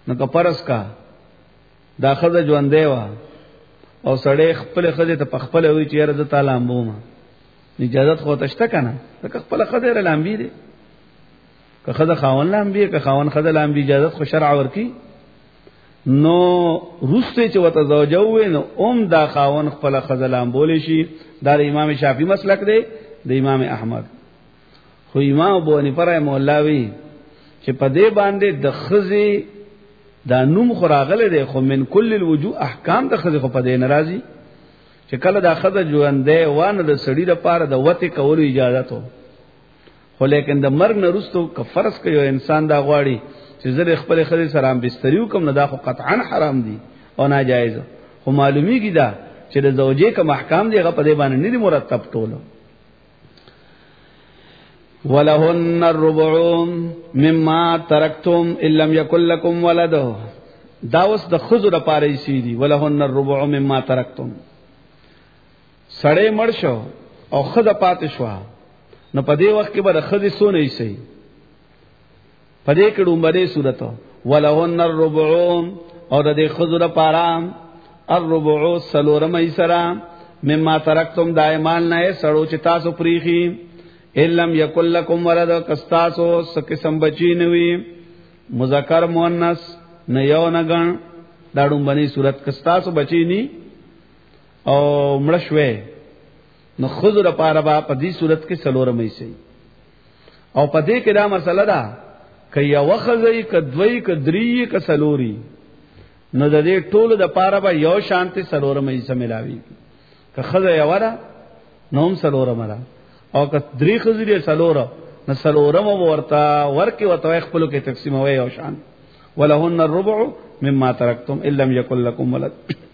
نو که پرس کا دا خزه ژوندې وا او سړی خپل خزه ته خپل وی چې یاره د تعالی امبوما اجازه خو تشته کنه که خپل خزه لامبي دي که خزه خاون لامبي که خاون خزه لامبي اجازه خو شرع ورکی نو روسته چې وته زوجو نو دا خاون خپل خزه لامبول شي دا امام شافعي مسلک دی د امام احمد خو امام ابو حنیفه رحمه الله وی چې په دې باندې د خزه دا نوم خراغله دی خو من کل الوجوه احکام د خزه خو په دې ناراضي چې کله دا خزه ژوندې وانه د سړی لپاره د وته کولو اجازه ته خو لیکن د مرګ نه وروسته که فرض کوي انسان دا غواړي چې زه خپل خزه سره هم بستریو کوم نه دا خو قطعا حرام دي او ناجایز خو معلومیږي دا چې د زوجې کوم احکام دی هغه په دې باندې نه دي مرتب ټولو ولهن الربع مما ترکتم ان لم يكن لكم ولد دا اوس د خزو لپاره یې سي دي ولهن الربع مما ترکتم سړی مړ شو او خزه پاتې شو نو په دې وخت کې به خزه سونه یې سي په دې کې دومره صورت ولهن الربع او د دې خزو لپاره الربع سلورم ایسرا مما ترکتم دایمان نه سړو چې تاسو پریخي الم یکل لکم ولد کستاسو سقسم بچی نوی مذکر مؤنث نه یو نه ګن دا ډومبني صورت کستاسو بچی ني او مړشوي نو خذ لپاره با په دې صورت کې سلورمې سي او په دې کې دا مسله ده ک یو وخزي ک دوی ک درې ک سلوري نو د دې ټولو د پاره به یو شانتي سلورمې سم ملاوي ک خزه یو را نوم سلورم را او که درې خزري سلوره نو سلورم ورته ورکه وته خپل کې تقسیم وي او شان ولهن الربع مما ترکتم ان لم يكن لكم ولد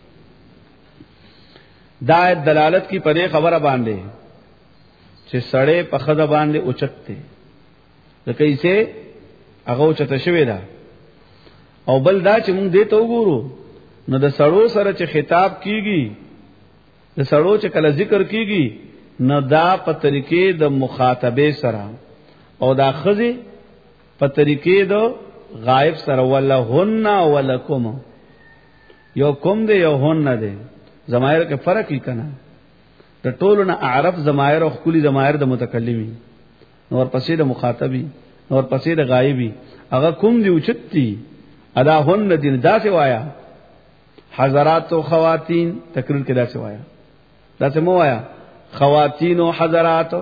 دا دلالت کی پرې خبره باندې چې سړې په خزه باندې اوچته د کیسه هغه اوچته شوی دا او بل دا چې موږ دې ته وګورو نو د سړو سره چې خطاب کیږي د سړو چې کله ذکر کیږي نو دا په طریقې د مخاطبه سره او دا خزه په طریقې د غائب سره ولهن ولکم یو کوم دی یو هن دی ضمائر کې فرق یې کنه د ټولو نه اعرف ضمائر او خولي ضمائر د متکلمي نور پسې د مخاطبي نور پسې د غایبي هغه کوم دی اوچتي ادا هن دین دا څه وایا حضرات او خواتین تقریر کې دا څه وایا دا څه مو وایا خواتین او حضرات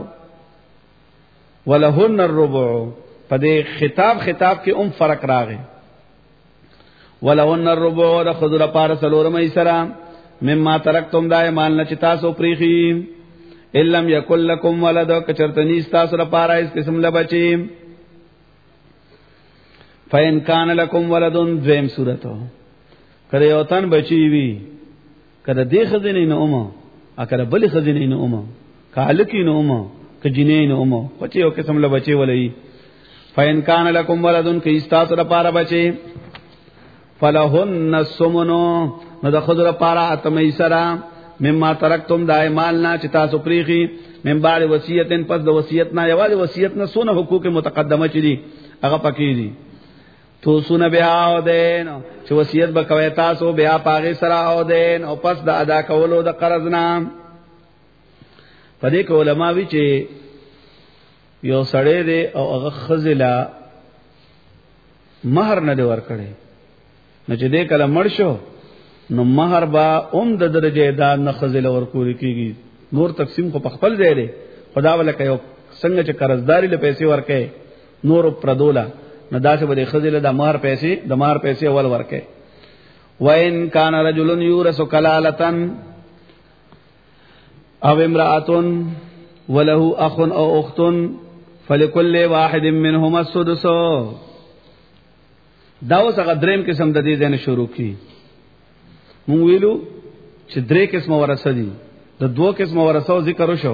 ولهن الربع پدې خطاب کې فرق راغی ولهن الربع د خذل پار سلورمې سره مما ترکتم دایمان لچتا سو پریخي الا یکل لكم ولد کچرتنی تاسو لپاره اس قسم لبچی فین کان لکم ولدن ذیم صورتو کله یو تن بچی وی کله دې خزینې نه اومه اکره بل خزینې نه اومه کالکی نه اومه کجینې نه اومه پچې یو قسم لبچی ولې فین کان لکم ولدن کی استاسو لپاره بچی فلهن السمنو نو د خذ لپاره اتمې سره مما ترکتم دایمالنا چې تاسو پریخي من بعد وصیتن پس د وصیت نه یوازې وصیت نه سونه حقوق متقدمه چي هغه پکې دي تو سونه بیا او دین چې وصیت وکوي تاسو بیا پاغه سره او دین او پس د ادا کولو د قرض نه پدې کې علما وی چې یو سړی دی او هغه خزلا مہر نه دی ورکړي نو چې دې کله مړ شو نو مہر با د درجه دا نه خزل ورکول کیږي نور تقسیم کو خپل ځای دی خدا ولکه یو څنګه چې قرضداري له پیسې ورکې نور پردولا نه داسې به خزل د مہر پیسې ول ورکې وان کان رجل یورث کلالتن او امراه وله اخ او اخت فلكل واحد منهما السدس دا اوس هغه دریم قسم د دې ځنه شروع کی مونږ ویلو چې درې قسم ورثه دي د دوه قسم ورثه ذکر وشو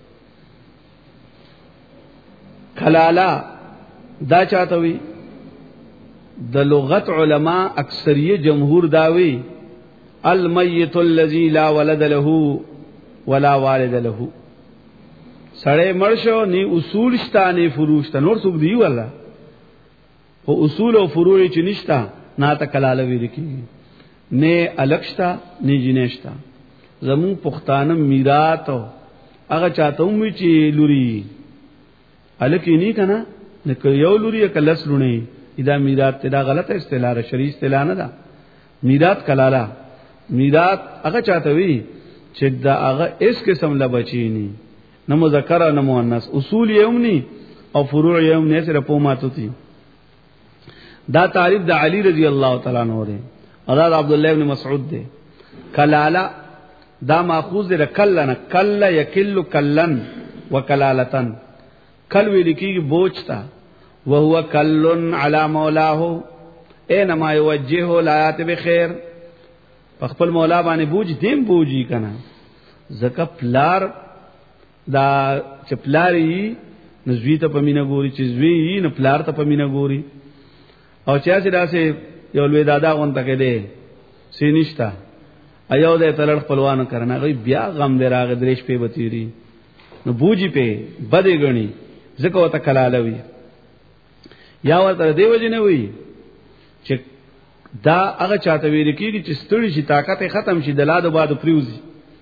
کلالا دا چاته وی د لغت علما اکثریه جمهور داوی المیت الذی لا ولد له ولا والد له سړی مرشو نی اصول شته نه فروع شته نور څه دی ولا او اصول او فروع چې نشته نا ته کلاله ویل کیږي نه الکشتا نه جنشتا زمون پښتانه میراث هغه چاته ومي چې لوري الکی نه کنه نه یو لوري کلس لونی دا میراث ته دا غلطه اصطلاح شرعي اصطلاح نه ده میراث کلاله میراث هغه چاته وی چې دا هغه اس قسم لا بچینی نه مذکر نه مؤنث اصول یومنی او فروع یومنی سره په ماتو دي دا تعریف د علی رضی الله تعالی عنہ دی او دا عبد الله ابن مسعود دی کلاله دا ماخوذ دی کلن کل یکل کلن وکلالتن کل وی لیکي بوجتا وهو کلن علی مولاه اینما یوجهه لایات بخیر خپل مولا باندې بوج دیم بوجی کنه زکه پلار دا چپلاری نزوی ته پمینه ګوري چې زوی نه پلار ته پمینه ګوري او چا چې داسې یو لوی دادا غونته کې دی سینشتا ایو دې تلړ خپلوان کرنا غي بیا غم دې راغ درېش په بتیری نو بوجي په بده غني زکه وته کلالوي یا ورته دیو جن وي چې دا هغه چاته ویل کیږي چې ستړي شي طاقت ختم شي د لادو بعد پریوزي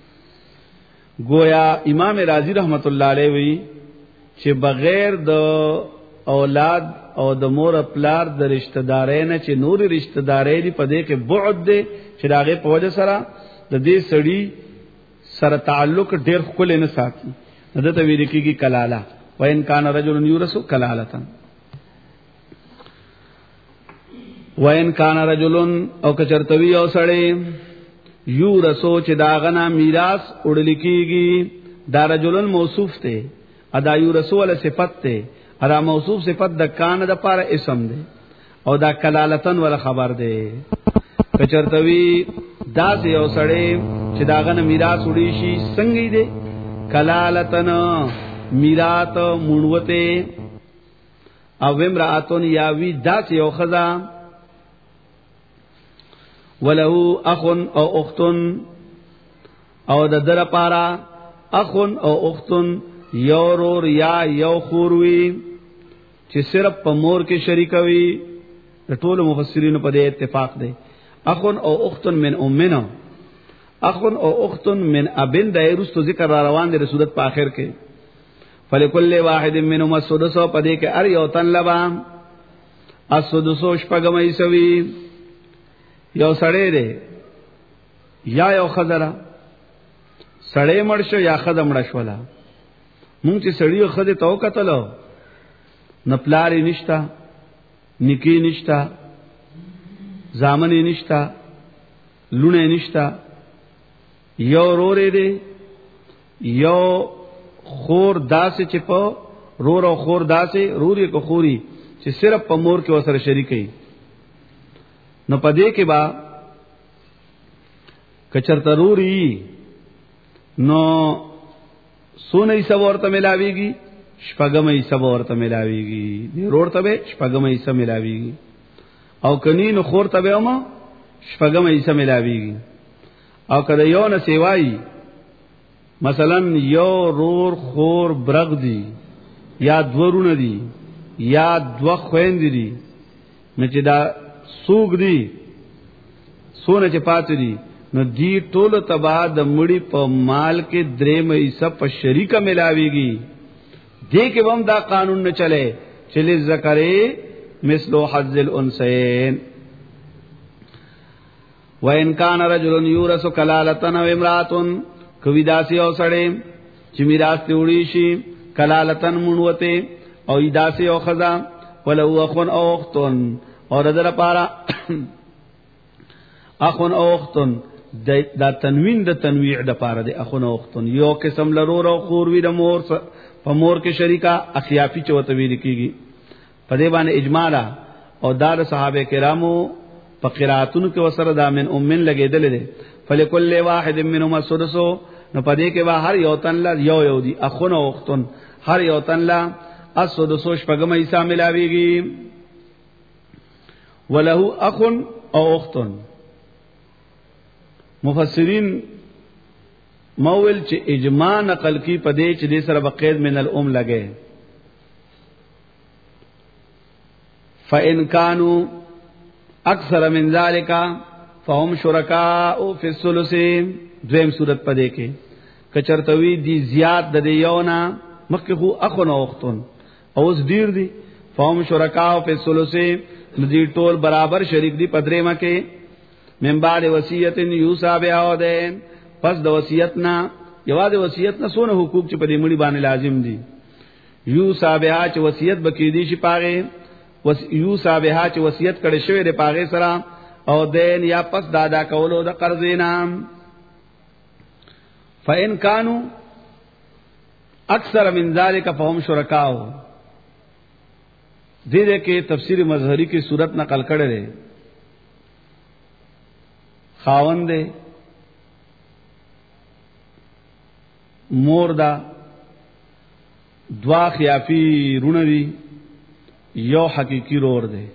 گویا امام رازی رحمت الله علیه وی چې بغیر د اولاد او د مور پلار د رشتہ دارۍ نه چې نور رشتہ دارۍ دی په دې کې بعد دی چې داغه په وجه سره د دې سړی سره تعلق ډیر خپل نه ساتي دته ویل کیږي کلاله وین کان رجل یورث کلالتن وین کان رجل او کچرتوی او سړی یورثو چې داغنا میراث وړل کیږي دا رجل موصوف ته ادا یورثو ول صفت ته ادا موصوف صفت د کان د پاره اسم ده او دا کلالتن ول خبر ده کچرتوی دا یو سړی چې داغنا میراث وړي شي څنګه دی کلالتن میراث مونوته او امراتون یاوی دا یو خزا ولہو اخن او اختن او د در پارا اخن او اختن یو رور یا یو خوروی چې صرف په مور کې شریک وي د ټول مفسرین په دې اتفاق دی اخن او اختن من امنا اخن او اختن من ابن د رستو ذکر را روان دی د سورۃ په اخر کې فلکل واحد منهم السدس په دې کې ار یو تن لبا السدس شپږمې سوي یو سړی دی یا یو خزره سړی مړ شو یا خزه مړ شولا مونږ چې سړی او خزه تو کتلو نه پلاری نشتا نکی نشتا زامن نشتا لونه نشتا یو رورې دی یو خور داسې چې په رور او خور داسې روري کو خوري چې صرف په مور کې وسره شریکي نو پدې کې با کچرتروري نو سونه یې سورته ملاويږي شپګمې سورته ملاويږي دې ورته به شپګمې سم ملاويږي او کني نو خورته به ما شپګمې سم ملاويږي او کله یو نه سیوای مثلا یو رور خور برغ دی یا دورونه دی یا دو خويند دي نه چې دا سوق دی سونه چې پات دي نو دی ټول تبا د مړی په مال کې درې مې سب په شریکه ملاويږي دې کې هم دا قانون نه چلے چلے ذکرې مثلو حظ الانثيين وان کان رجل یورث کلالتن و امراتن کوي داسي او سړی چې میراث ته وړي شي کلالتن مونوته او داسي او خزا ولو اخن او اختن اور در پارا اخن او اختن دا تنوین د تنویع د پارا د اخن او اختن یو قسم لرور او خوروی د مور په مور کې شریکا اخیافی چوته ویل کیږي په دې باندې اجمالا او دار صحابه کرامو په قراتونو کې وسره د من امن لګیدل دي فلکل واحد منهم السدس نو په دې کې به هر یو تن لا یو دی اخن او اختن هر یو تن لا السدس شپږم حصہ ملاويږي وله اخ او اخت مفسرین مول چې اجماع نقل کی پدې چې دې سره بقید من الام لګي فإن كانوا اکثر من ذالک فهم شرکاء فی الثلث. دویم صورت پدې کې کچرتوی دی زیات د یونا مخکې خو اخو نه وختون اوس ډیر دی فهم شرکاء فی الثلث ندی ټول برابر شریک دی پدریمه کې من بعد وصیت یوصى بها دین پس د وصیت نه یوازې وصیت نه سونه حقوق چې په دې مړي باندې لازم دي یوصى بها چې وصیت بکې دي شي پاغه یوصى بها چې وصیت کړي شوی دی پاغه سره او دین یا پس دادا کولو د قرض نام فإن كانوا اکثر من ذلك فهم شرکاء. دې کې تفسیر مظهری کی صورت نقل کړي دي خاوند مور دا دوا خیافی رونه دي یو حقیقی رور دی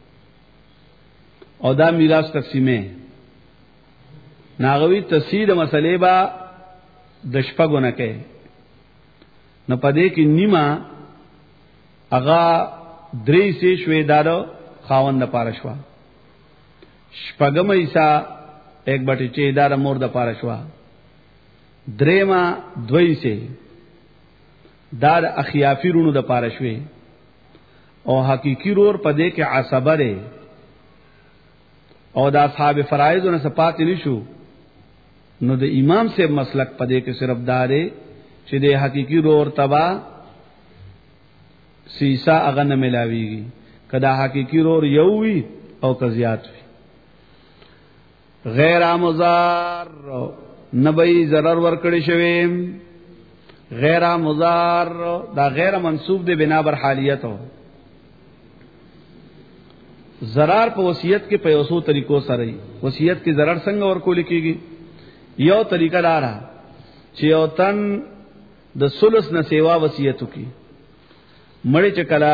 او دا میراث تقسیمه ناغوی تسید مسئله با د شپږو نه کې نه پدې کې نیمه اغا درې سي شوي دارو خاوند پاره شو شپږم ایسا ایک بټی چې دار مور د پاره شو درېما دوی سي دار اخیافی رونو د پاره شوي او حقیقی رور پدې کې عصبه ده او دا اصحاب فرائض نه سپات نشو نو د امام سے مسلک پدې کې صرف دارې چې د حقیقی رور تبا سیسا اغه نه ملاويږي کدا حقیقی رور یو وي او کزيات وي غیر مضار نبی ضرر ورکړي شوی غیر مضار دا غیر منسوب دی بنا بر حالیت ہو ضرر په وصیت کې په یوسو طریقو سره وصیت کې ضرر څنګه ورکول کېږي یو طریقه دارا چې یو تن د ثلث نه سیوا وصیت وکي مړی چې کلا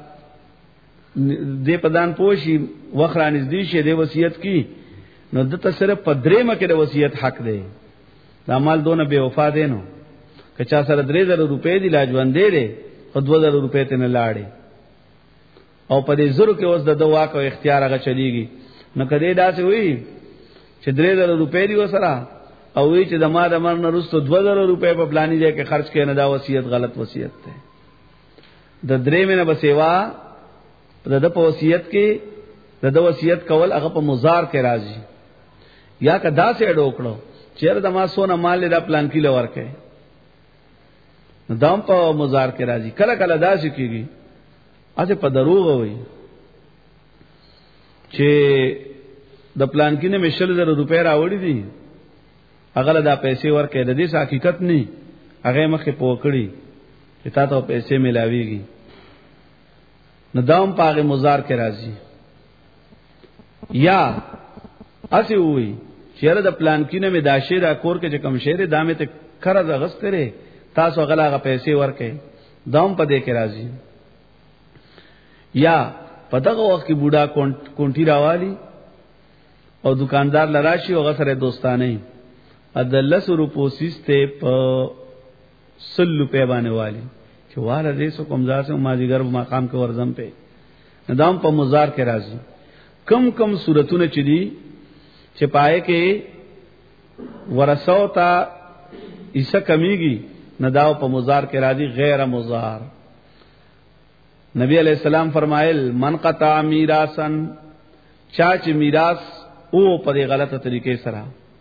دې پدان پوشي وخرانځ دی شه د وصیت کی نو دته صرف په درېمه کې د وصیت حق دی دا مال دونه بے وفا دی نو کچا سره 3000 روپے دی لاجوان دی له او 2000 روپے ته نه لاړې او په دې زرو کې اوس د دوا کو اختیار هغه چلیږي نو کدی داسې وي چې 3000 روپے دی وسره او وی چې د ما د مر نه رسو 2000 روپے په پلاني ځای کې خرج کړي نه دا وصیت غلط وصیت ده د درې مینه بسیوا د په وصیت کې د وصیت کول هغه په مضار کې راځي یا کدا سه ډوکړو چیر د ما سونه مال له پلان کې لور کې نو دام په مضار کې راځي کله کله دا شي کیږي اته په دروغ وي چې د پلان کې نه مشل 1000 روپے راوړي دي هغه دا پیسې ورکې د دې حقیقت نه هغه مخې پوکړي چې تا ته پیسې ملاويږي نو دام پاغه مضار کې راځي یا اسی وي چیرې د پلان کې نه مې داشه دا کور کې چې کم شهره دامه ته قرض غس کړي تاسو غلاغه پیسې ورکې دام په دې کې راځي یا په دغه وخت کې بوډا کونټي راوالي او دکاندار لراشي او غسره دوستانه ادلس روپو سیسته په 100 روپے باندې والی چې واله دې سو کمزار سے ماجیګر مقام کې ورزم په ندام په مزار کې راځي کم کم صورتونه چي دي چې پائے کې ورثو تا ایسا کمیږي نداو په مزار کې راځي غیر مزار نبی علیہ السلام فرمایل من قطع میراثن چا چې میراث او په غلطه طریقې سره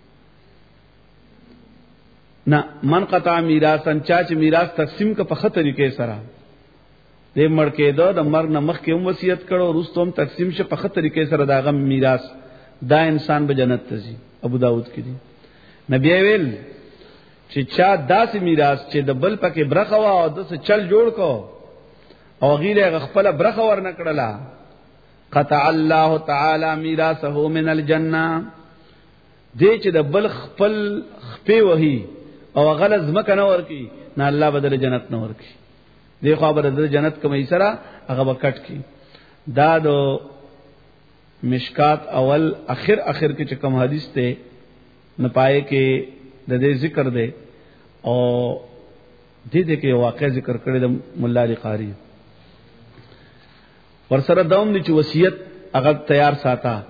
نه من قطع میراثن چا چې میراث تقسیم کا په خطر طریقې سره دې مړ کېدو د مرګ نه مخکې هم وصیت کړو رستم تقسیم شه په خطر طریقې سره دا غم میراث دا انسان به جنت ته ځي ابو داود کې دي نبی ویل چې چا داسې میراث چې د بل پکې برخه وا او د چل جوړ کو او غیره خپل برخه ور نکړلا قطع الله تعالی میراثه من الجنه دې چې د بل خپل خپې وਹੀ او غلظ مکه نور کی نه الله بدل جنت نور کی دې خبره د جنت کومې سره هغه وکټ کی دا دو مشکات اول اخر کې چې کوم حدیث ته نه پائے کې د دې ذکر دی او دې کې واقع ذکر کړی د مولا علی قاری ور سره دوم چې وصیت هغه تیار ساته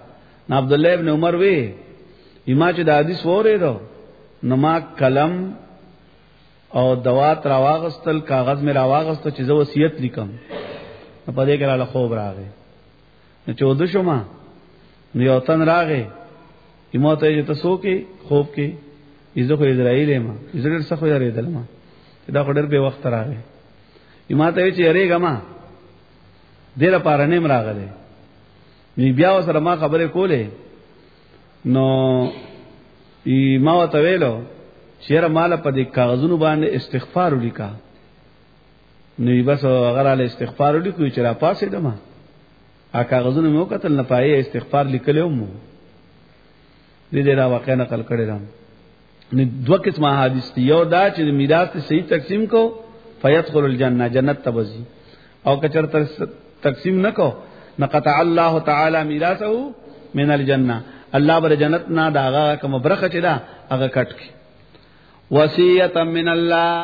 عبد الله ابن عمر وی ما چې د حدیث وریدو نو ما قلم او دوات راواغستل کاغذ مې راواغستل چې زه وصیت لیکم په دې کې را خوب راغی نو 14 شوما نو یو تن راغی ایمو ته چې تاسو کې خوب کې ایزه خو اسرائیل ما اسرائیل څخه یریدل ما دا خډر به وخت راغی ایمو ته چې یریګه ما ډېر پاره نیم راغله نی بیا سره ما خبره کوله نو ما ته ویلو چیرې مال په دې کاغذونو باندې استغفار ولیکا نو بس هغه له استغفار ولیکو چې را پاسې دمه ا کاغذونو مو کتل نه پای استغفار لیکلو مو دې را واقع نقل کړی رام نو دوه قسمه حدیث دی یو دا چې میراث صحیح تقسیم کو فیدخل الجنه جنت تبزی او کچر تقسیم نکو نقطع الله تعالی میراثه من الجنه الله بر جنت نا داغه کوم برخه چې دا هغه کټ کی وصیت من الله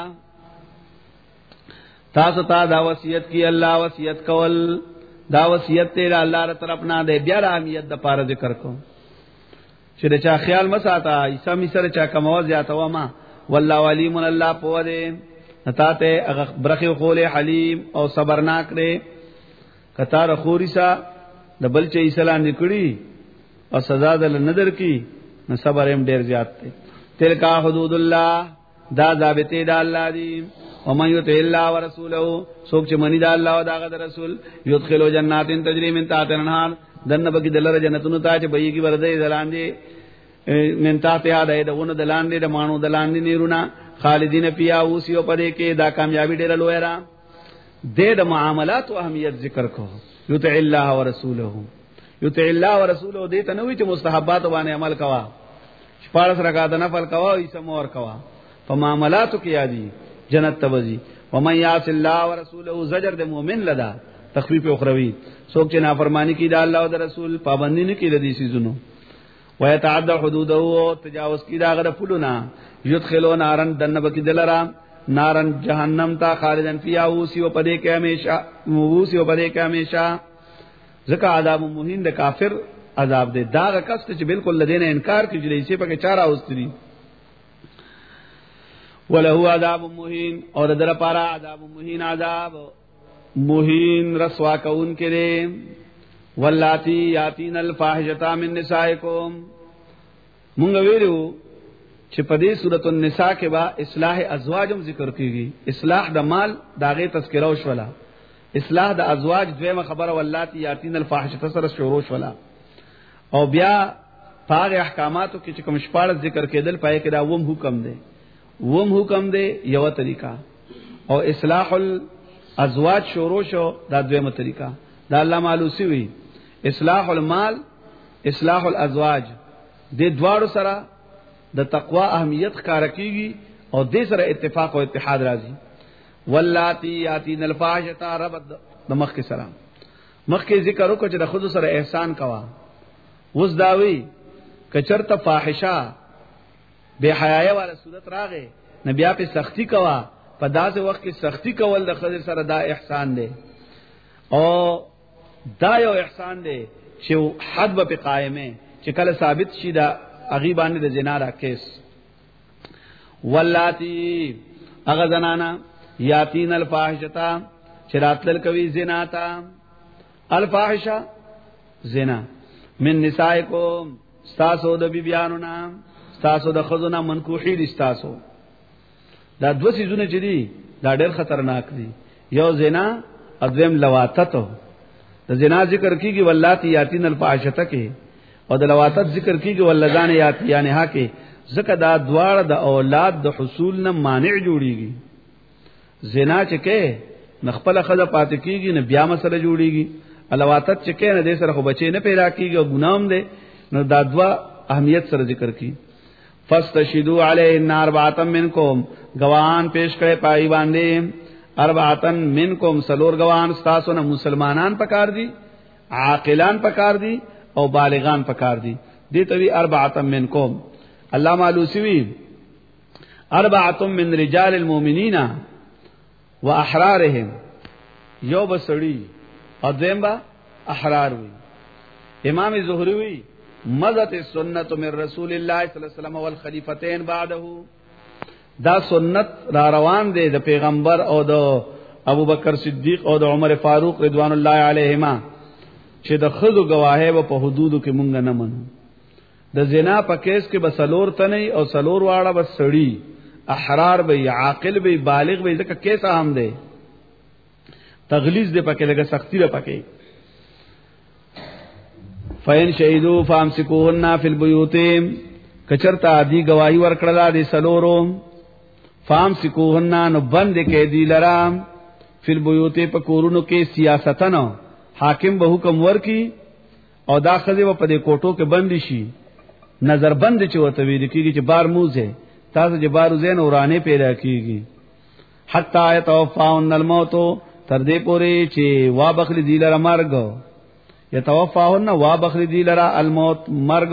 تاسو ته دا وصیت کی الله وصیت کول دا وصیت ته الله تر طرف نه دی بیا اهمیت د پاره ذکر کوم چې دا خیال مساته ایسا می سره چا کمواز زیاته و ما والله علیم الله په دې نتاته هغه برخه خول حلیم او صبرناک دی کتار خوريسا د بل چې اسلام نکړي او سزا دل نظر کی نو صبر هم ډیر زیات دی تلکا حدود الله دا ضابطه دا الله دی او من یطع الله ورسوله سوک چې منی دا الله او دا غد رسول یدخلوا جنات تجری من تحتها الانهار دنه بګی دلره جنتونو ته چې بېږي ورده دلاندې من تحتها دونه دلاندې د مانو دلاندې نیرونا خالدین فیها اوسیو پدې کې دا کامیابی ډیر لوی را د معاملات او اهمیت ذکر کو یطع الله ورسوله یطع الله ورسوله دې ته نوې چې مستحبات باندې عمل کوا شپارس رکعات نفل کوا او سمور کوا په معاملاتو کې یادي جنت تبزی ومن یعص الله ورسوله زجر د مؤمن لدا تخفیف اخروی څوک چې نافرمانی کوي د الله او د رسول پابندی نه کوي د دې سيزونو ويتعدى حدوده او تجاوز کوي دا غره پلونا يدخلون نارن دنب کی دلرا نارن جهنم تا خالدن فيها اوسی او پدې کې همیشه موسی او پدې کې همیشه ځکه عذاب مهین د کافر عذاب دې دا کس چې بالکل لدینه انکار کوي چې یې په کې چاره اوستري وله عذاب مهین اور در پارا عذاب مهین عذاب مهین رسوا کون کرے واللاتی یاتین الفاحشۃ من نسائکم مونږ ویلو چې په دې سورۃ النساء کې با اصلاح ازواجم ذکر کیږي اصلاح د مال داغه تذکرہ وشولا اصلاح د ازواج دویمه خبره واللاتی یاتین الفاحشۃ سره شروع وشولا او بیا پاره احکاماتو کې چې کوم شپاړه ذکر کېدل پای کې دا ووم حکم دی ووم حکم دی یو طریقہ او اصلاح ازواج شروع شو دا دویمه طریقہ دا الله معلوسی وی اصلاح المال اصلاح الازواج دې دواړو سره د تقوا اهمیت ښکار کیږي او دې سره اتفاق او اتحاد راځي واللاتی یاتین الفاحشۃ ربد د مخ کې سلام مخ کې ذکر وکړه چې د خود سره احسان کوا وز داوی کچرته فاحشه بے حیاي والا صورت راغې نبي په سختی کوا په داسې وخت کې سختی کول د خضر سره دا احسان دی او دا یو احسان دی چې حد به قائمه چې کله ثابت شي دا غیبانه د زنا را کیس واللاتی اغذنانا یاتین الفاحشتا چراتل کوي زنا تا الفاحشه زنا من نسائکم استاسو د بیبیانو نام استاسو د خزونه منکوحی استاسو دا دو سيزونه چې دي دا ډېر خطرناک دي یو زنا اذم لواتت د زنا ذکر کیږي واللاتی یاتین الفاحشته کې او د لواتت ذکر کیږي ولذان یاتیانها کې ځکه دا دواړه د اولاد د حصول نه مانع جوړیږي زنا چې کې نخپل خزه پات کیږي نه بیا مسله جوړیږي لواتت چې کې نه دې سره خو بچي نه پیدا کیږي او ګناهم دي نو دا دوا اهمیت سره ذکر کی فاستشهدوا علیه اربعه منکم گواهان پیش کړي پای باندې اربعه منکم سلور گواهان تاسو نه مسلمانان پکار دي عاقلان پکار دي او بالغان پکار دي دي توی اربعه منکم علامہ علوسی اربعه من رجال المؤمنین واحرارهم یو بسړي او دیم با احرار وي امام زهری وی مضت السنت من رسول الله صلی الله علیه وسلم والخلیفتین بعده، دا سنت را روان دی د پیغمبر او د ابوبکر صدیق او د عمر فاروق رضوان الله علیهما چې د خذو گواهه په حدودو کې مونږ نه منو. د زنا په کیس کې بسلور تنه او سلور واړه بس سړی احرار به عاقل به بالغ به ځکه کیس هم دی، تغلیظ دی پکې لګه سختی ده پکې. فین شهیدو فامسکوهن فی البیوت، کچرتا دی گواہی ورکړه دي سلورو، فامسکوهن نو بند کې دی لرام فی البیوت په کورونو کې سیاستن حاکم به حکم ورکی او دا خزه په دې کوټو کې بند شي، نظر بند چې وته وی کیږي چې بار موزه تاسو چې بار زین اورانه پیدا کیږي، حتا یتوفاون الموت تر دې پوري چې وا بخلی دی لره مرګ، یتوفاون وا بخلی دی لره الموت مرګ،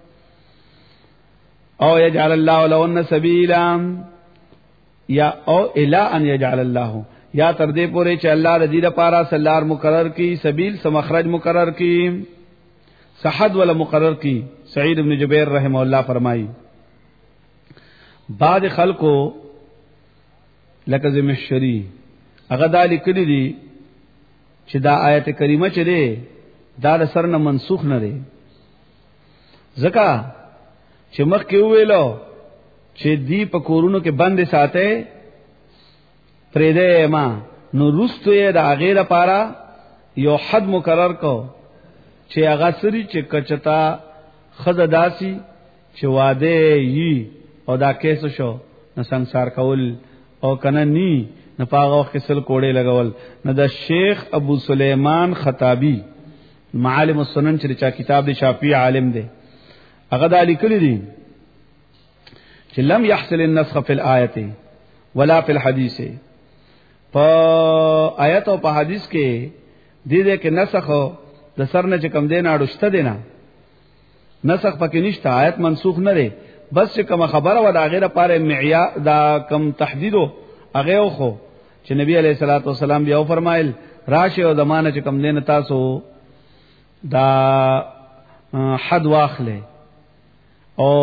او یجعل الله لهن سبیلا یا او الی ان یجعل الله، یا تر دې پوري چې الله د دې لپاره سلار مقرر کی، سبیل سمخرج مقرر کی، صحت ولا مقرر کی. سعید ابن جبیر رحمہ اللہ فرمائی بعد خلقو لکه زمشری هغه دا لیکلی دي چې دا آیت کریمه چې ده دا د سر نه منسوخ نه ده، ځکه چې مخکې ویلو چې دی په کورونو کې بند ساته پرې ده ما نو رستو یې د هغه لپاره یو حد مقرر کو چې هغه سری چې کچتا خزه داسي چې واده یي او دا کیسه شو نو سنگسار کول او کنه نی نه پاغه خسل کوړې لګول نه. د شیخ ابو سلیمان خطابی معالم السنن چې چا کتاب دی شافعی عالم دی هغه د لیکل دي چې لم يحصل النسخ في الايه ولا في الحديث، په آیت او په حدیث کې دې کې نسخ د سر نه چې کم دین اړشته دینا، نسخ پکې نشته، آیت منسوخ نه ده، بس چې کوم خبره و دا غیره پاره معیار دا کم تحدیدو هغه خو چې نبی علیہ الصلوۃ والسلام بیا فرمایل راشه او زمانه چې کم دین تاسو دا حد واخله. او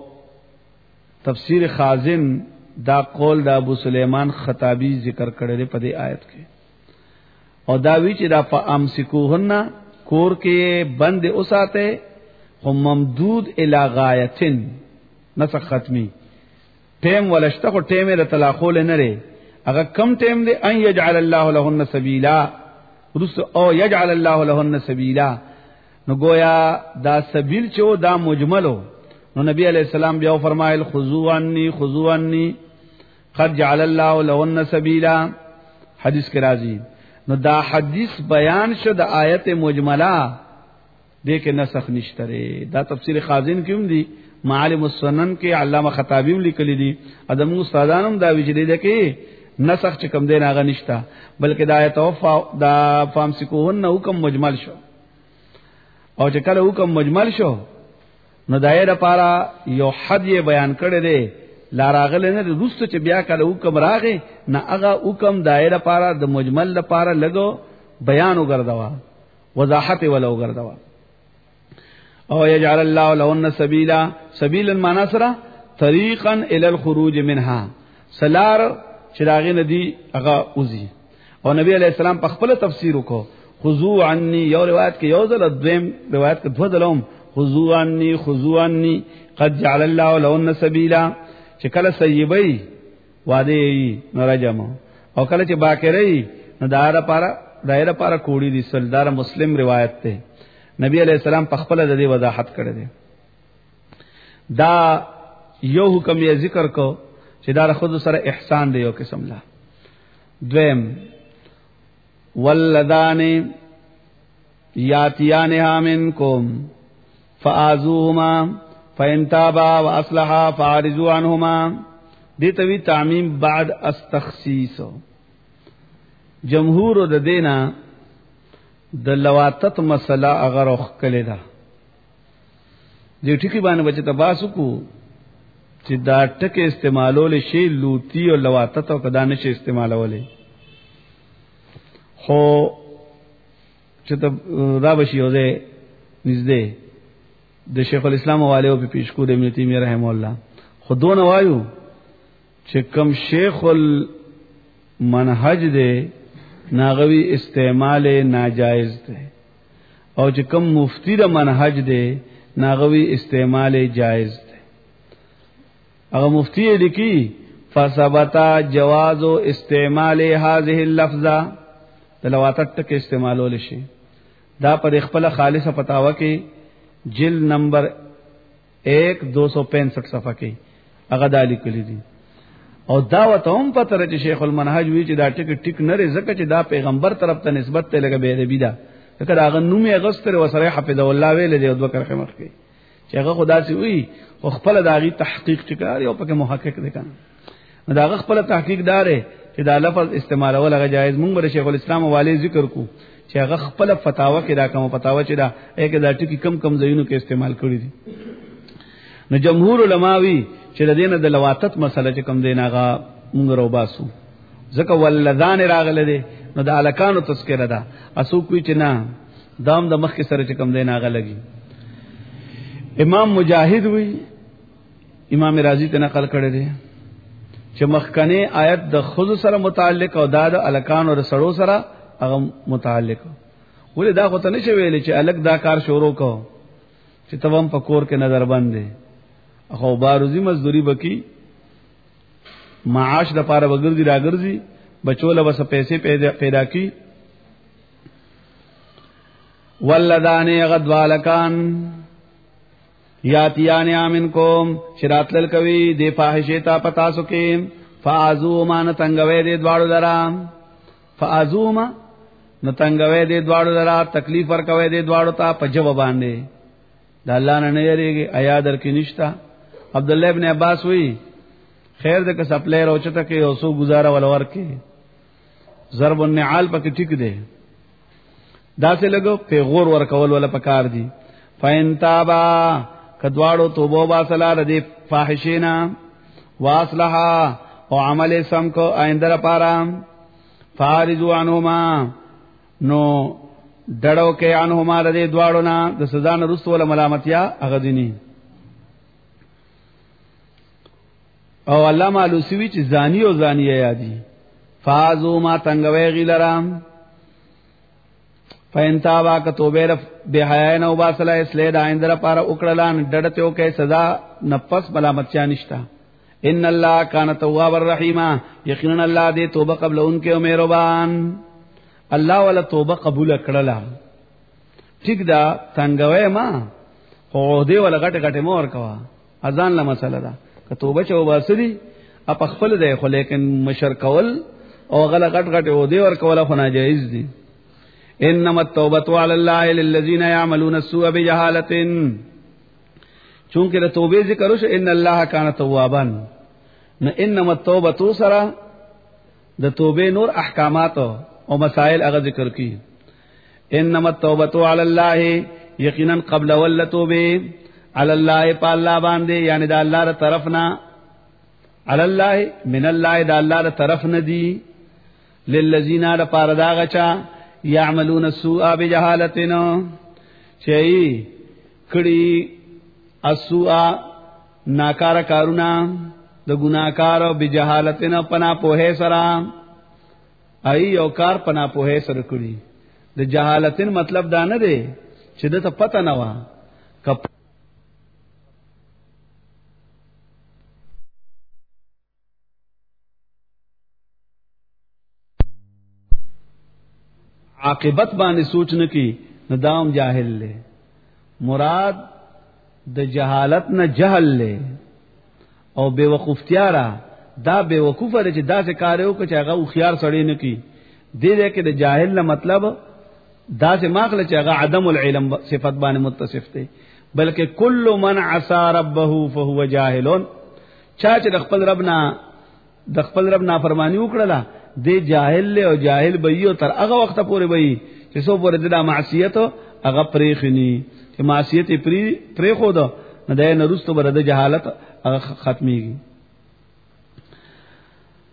تفسیر خازن دا قول دا ابو سلیمان خطابی ذکر کړی په دې آیت کې، او دا وی چې دا فامسکوهن کور کې بند اوساته خو ممدود الی غایتن نسخ ختمی ټیم ولشته خو ټیم له طلاقول نه لري، هغه کم ټیم دی ان یجعل الله لهن سبیلا رس او یجعل الله لهن سبیلا، نو گویا دا سبیل چې دا مجملو، نو نبی علیہ السلام بیا فرمایل خذوا عني قد جعل الله لهن سبیلا، حدیث کې راځي. نو دا حدیث بیان شو د آیت مجمله دې کې نسخ نشته ری. دا تفسیر خازن کې هم دي، معالم السنن کې علامه خطابی هم لیکلي دي، ادم استادانم دا ویلي دي کې نسخ چې کوم دین هغه نشته، بلکې دا آیت او دا فامسکوهن حکم مجمل شو، او چې کله حکم مجمل شو نو دایره لپاره یو حد یې بیان کړی دی، لاراغله نه رست چې بیا کله حکم راغی نه هغه حکم دایره لپاره د مجمل لپاره لګو بیان وګرځوا، وضاحت ولا وګرځوا. او یجعل الله لهن سبیلا، سبیلا معنا سره طریقا الی الخروج منها، سلار چراغ ندی هغه اوزی. او نبی علیہ السلام په خپل تفسیر وکړو خذوا عني، یو روایت کې یو ځل، دویم روایت کې دو ځلوم خذوا عني قد جعل الله لهن سبیلا، چې کله سیبای واده یې نو راجم، او کله چې باکرې نو دایره پارا کوړی دي. سلدار مسلم روایت ته نبی علیہ السلام په خپل د دې وضاحت کړی دی. دا یو حکم یې ذکر کو چې دا خود سره احسان دی یو قسم لا. دویم ولذان یاتیانها منکم فآذوهما فإن تابا واصلحا فاعرضوا عنهما، دې توی تعمیم بعد استخصیص. جمهور د دینا د لواتت مسله اگر وخ کړي دا دې ټکی باندې بچ تباسو کو چې دا ټکه استعمالول شي لوتی او لواتت او کدا نشي استعمالولې، خو چې ته را بشي وځي نږدې د شیخ الاسلام والے په پیش کو د ابن تیمیه رحم الله خودون وایو چې کم شیخ المنهج دی ناغوی استعمال ناجائز دی او چې کم مفتی د منهج دی ناغوی استعمال جائز دی. اگر مفتی لیکي فثبت جواز استعمال هذه اللفظه تلواتت تک استعمالول شي دا پر خپل خالص فتاوا کې جلد نمبر 1 265 صفحه کې هغه دالی کلی دي او دا وته هم پته راځي شیخ المنهج وی چې دا ټیک نه لري ځکه چې دا پیغمبر طرف ته نسبت ته لګه به ادبی ده ځکه دا غنومي اغستر وسره حفظ الله ویل دی او دوه کرخه مخ کې چې هغه خدا سي وی او خپل داغي تحقیق چکار او پکې محقق دي کنه دا خپل تحقیق دار چې دا لفظ استعمال ول هغه جایز مونږ شیخ الاسلام والے ذکر کو چې هغه خپل فتاوا کې دا کوم فتاوا چې دا یک دا ټکی کم ځایونو کې استعمال کړی دي. نو جمهور علماوی چې د دینه د لواتت مسله چې کم دینه هغه مونږ رو باسو ځکه ولذان راغله دي نو د الکانو تذکرہ ده اسو کوی چې نه دام د مخ کې سره چې کم دینه هغه لګي. امام مجاهد وی امام رازی ته نقل کړی دی چې مخکنه آیت د خود سره متعلق او د الکان او سړو سره هغه متعلق ولې دا خو ته نشي ویلې چې الګ دا کار شروع کو چې تبم پکور کې نظر باندې خو باروزی مزدوری بکی معاش د پاره وګرځي راګرځي بچوله بس پیسې پیدا کی ولذان غدوالکان یاتیان امنکم شرات للکوی دی فاحشه تا پتا سکے فازو ما نتنگوی دی دوارو درام فازو ما نتنگوی دی دوارو درام تکلیف ورکوی دی دوارو تا پجو باندے دا اللہ نے یریږي آیا در کې نشتا. عبداللہ ابن عباس وی خیر دې که سپلې روچته کې او سو گزاره ولور کې ضرب النعال پکې ټیک دی دا څه لګو په غور ور کول ولا پکار دی. فین تابا کدواړو توبه واسلا ردی فاحشینا واصلحا او عمل سم کو آئنده لپاره فارجو عنهما نو ډړو کې عنهما ردی دواړو نه د سزا نه رسو ولا ملامتیا هغه دیني. او علامه لوسوی چې زانی او زانیه یادي فازو ما تنگوي غیلرام فینتابا ک توبه به حیا نو باسلا اسلیه د آئنده لپاره وکړلان ډډته کې سزا نفس ملامتیا نشتا. ان الله کان تواب الرحیم یقینا الله دې توبه قبل انکه او مهربان الله ولا توبه قبول کړلا ٹھیک دا تنگوي ما خو دې ولا غټه مور کوا اذان له مسله ده که توبه چو باسری اپ خپل دی خو لیکن مشر کول او غلا غټ او دې ور کول خو ناجایز دي. انما التوبه على الله للذين يعملون السوء بجهاله چونکه د توبې ذکر وش ان الله کان توابا نو انما التوبه سرا د توبې نور احکامات او مسائل هغه ذکر کی. انما التوبه على الله یقینا قبل ولتوبه علی الله په الله باندې یعنی د الله تر طرفنا علی الله من الله د الله تر طرف نه دی للذین لپاره دا غچا یعملون السوء بجهالتنا چي کړي السوء ناکار کارونه د ګناکار او بجهالتنا پنا پوهه سره ای یو کار پنا پوهه سره کړي. د جهالتن مطلب دا نه دی چې د ته پته نه و عاقبت باندې سوچ نه کی ندام جاهل لے مراد د جهالت نه جهل لے او بے وقوفتیا را دا بے وقوف لري چې دا څه کار یو چې هغه خيار سړی نه کی دې دې کې د جاهل نه مطلب دا څه ماخله چې هغه عدم العلم صفت باندې متصف دی بلکې کل من عصى ربه فهو جاهل چا چې د خپل رب نافرمانی وکړه دې جاهل له او جاهل بېو تر هغه وخت پورې بې چې سو پورې د معصیت هغه پرېخني چې معصیت پرې خو ده نه ده نه رستو بر د جهالت هغه ختميږي.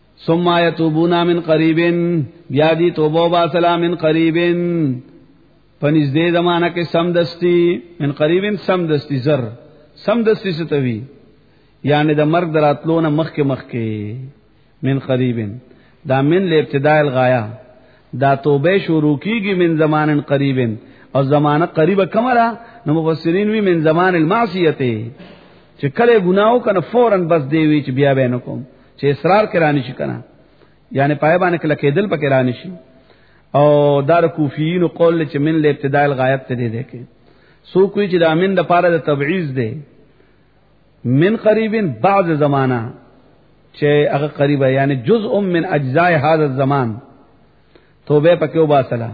ثم يتوبون من قريب بیا دي توبه با سلام من قريب پنځ دې زمانہ کې سمدستی من قریب سمدستی زر سمدستی ستوي یعنی د مرګ دراتلو نه مخکې من قریب دا من لابتداء الغایه دا توبه شروع کیږي من زمان قریب او زمانہ قریبه کمره نو مفسرین وی من زمان المعصیت چې کله ګناو کنه فورن بس دی وی چې بیا به کوم چې اصرار کرانی شي کنه یعنی پای باندې کله کېدل پکې رانی شي او دار کوفیین قول چې من لابتداء الغایه ته دی کې سو کوئی چې دا من د پاره د تبعیض دی من قریب بعض زمانہ چې هغه قریبه یعنی جزء من اجزاء هذا الزمان توبه پکې وباسلا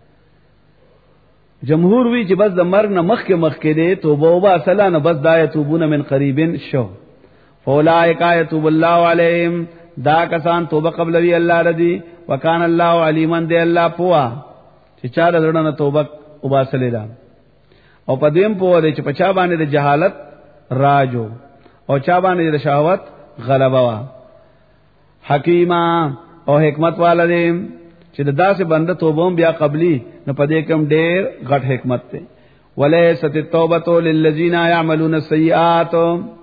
جمهور وی چې بس د مرګ نه مخکې دی توبه وباسلا نه بس دا توبونه من قریبن شو فاولائک یتوب الله علیهم دا کسان توبه قبل وی الله ردی وکانه الله علیمن دی الله پوا چې چا درنه توبه وباسلې دا او په دیم پوا دی چې پچا باندې د جهالت راجو او چا باندې د شهوت غلبه وا حکیما او حکمت والدیم چې داسې بنده توبوم بیا قبلی نو پدې کوم ډېر غټ حکمت ته ولیست التوبه للذین یعملون السیئات